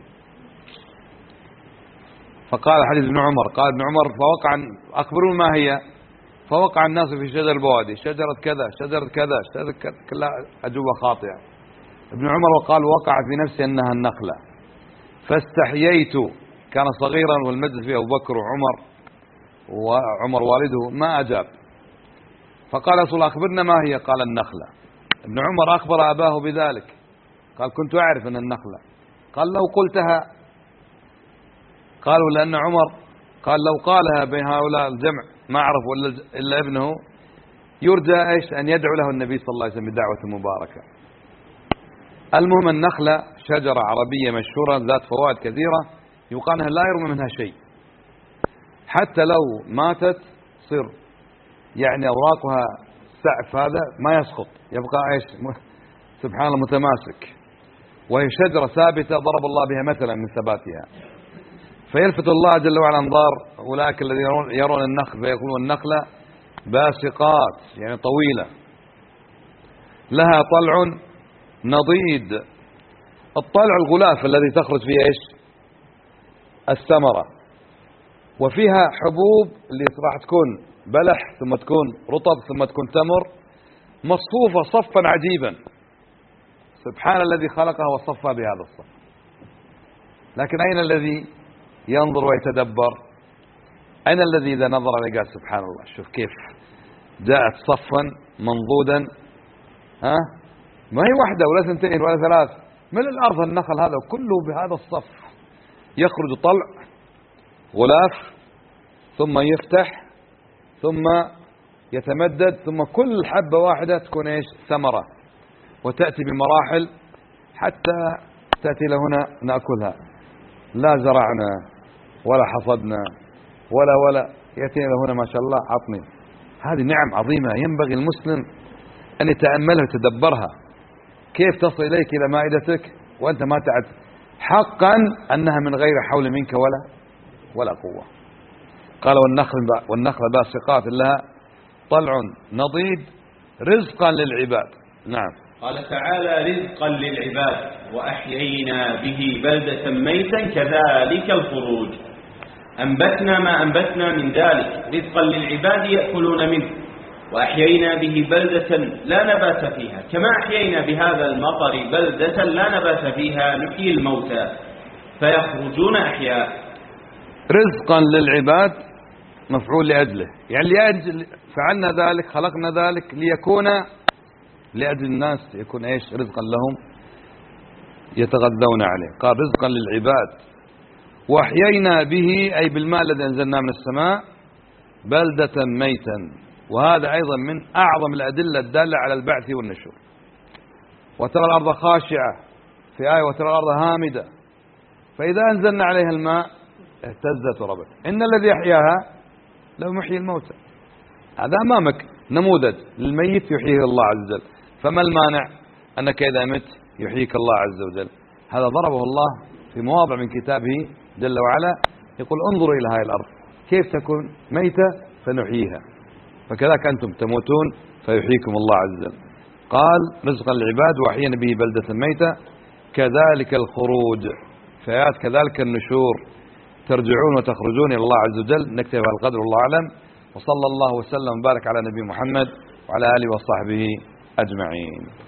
S1: فقال حديث ابن عمر، قال ابن عمر: فوقع، أخبروا ما هي؟ فوقع الناس في شجر البوادي، شجرة كذا شجرة كذا شجرة كذا، كلها أجوبة خاطئة. ابن عمر وقال: وقع في نفسي أنها النخلة، فاستحييت. كان صغيرا والمجلس فيه أبو بكر وعمر وعمر والده، ما أجاب. فقال: رسول الله أخبرنا ما هي؟ قال: النخلة. ابن عمر أخبر أباه بذلك، قال: كنت أعرف أن النخلة. قال: لو قلتها. قالوا: لأن عمر قال: لو قالها بين هؤلاء الجمع ما عرف إلا ابنه، يرجى إيش؟ أن يدعو له النبي صلى الله عليه وسلم بدعوة مباركة. المهم، النخلة شجرة عربية مشهورة ذات فوائد كثيرة، يقال أنها لا يرمى منها شيء، حتى لو ماتت صر يعني أوراقها سعف هذا ما يسقط، يبقى إيش؟ سبحان الله متماسك. وهي شجرة ثابتة ضرب الله بها مثلا من ثباتها. فيلفت الله جل وعلا انظار أولئك الذين يرون النخل فيقولون: النخلة باسقات، يعني طويلة، لها طلع نضيد. الطلع الغلاف الذي تخرج فيه ايش؟ الثمرة. وفيها حبوب اللي راح تكون بلح ثم تكون رطب ثم تكون تمر، مصفوفة صفا عجيبا. سبحان الذي خلقها وصفها بهذا الصف. لكن أين الذي ينظر ويتدبر؟ أين الذي إذا نظر لقى سبحان الله؟ شوف كيف جاءت صفا منضودا، ها؟ ما هي واحدة ولا اثنتين ولا ثلاث، من الأرض النخل هذا كله بهذا الصف، يخرج طلع غلاف ثم يفتح ثم يتمدد، ثم كل حبة واحدة تكون ايش؟ ثمرة، وتأتي بمراحل حتى تأتي لهنا نأكلها. لا زرعنا ولا حصدنا ولا ولا يأتينا لهنا ما شاء الله عطني. هذه نعم عظيمة ينبغي المسلم أن يتأملها ويتدبرها، كيف تصل إليك إلى مائدتك وأنت ما تعد حقا أنها من غير حول منك ولا ولا قوة. قال: والنخل والنخل باسقات لها طلع نضيد رزقا للعباد. نعم.
S2: قال تعالى: رزقا للعباد وأحيينا به بلدة ميتا كذلك الخروج. أنبتنا ما أنبتنا من ذلك رزقا للعباد يأكلون منه، وأحيينا به بلدة لا نبات فيها، كما أحيينا بهذا المطر بلدة لا نبات فيها نحيي الموتى فيخرجون أحياء.
S1: رزقا للعباد مفعول لأجله، يعني لأجل فعلنا ذلك، خلقنا ذلك ليكون لأجل الناس، يكون إيش؟ رزقا لهم يتغذون عليه. قال رزقا للعباد. وأحيينا به أي بالماء الذي أنزلناه من السماء بلدة ميتا، وهذا أيضا من أعظم الأدلة الدالة على البعث والنشور. وترى الأرض خاشعة في آية، وترى الأرض هامدة، فإذا أنزلنا عليها الماء اهتزت وربت. إن الذي يحياها لو محيي الموتى. هذا أمامك نموذج للميت يحييه الله عز وجل، فما المانع أنك إذا مت يحييك الله عز وجل؟ هذا ضربه الله في مواضع من كتابه جل وعلا، يقول انظروا إلى هذه الأرض كيف تكون ميتة فنحييها، فكذلك أنتم تموتون فيحييكم الله عز وجل. قال رزقا للعباد وأحيينا به بلدة ميتة كذلك الخروج، في آيات كذلك النشور، ترجعون وتخرجون إلى الله عز وجل. نكتفي بهذا القدر، والله أعلم، وصلى الله وسلم وبارك على نبي محمد وعلى آله وصحبه أجمعين.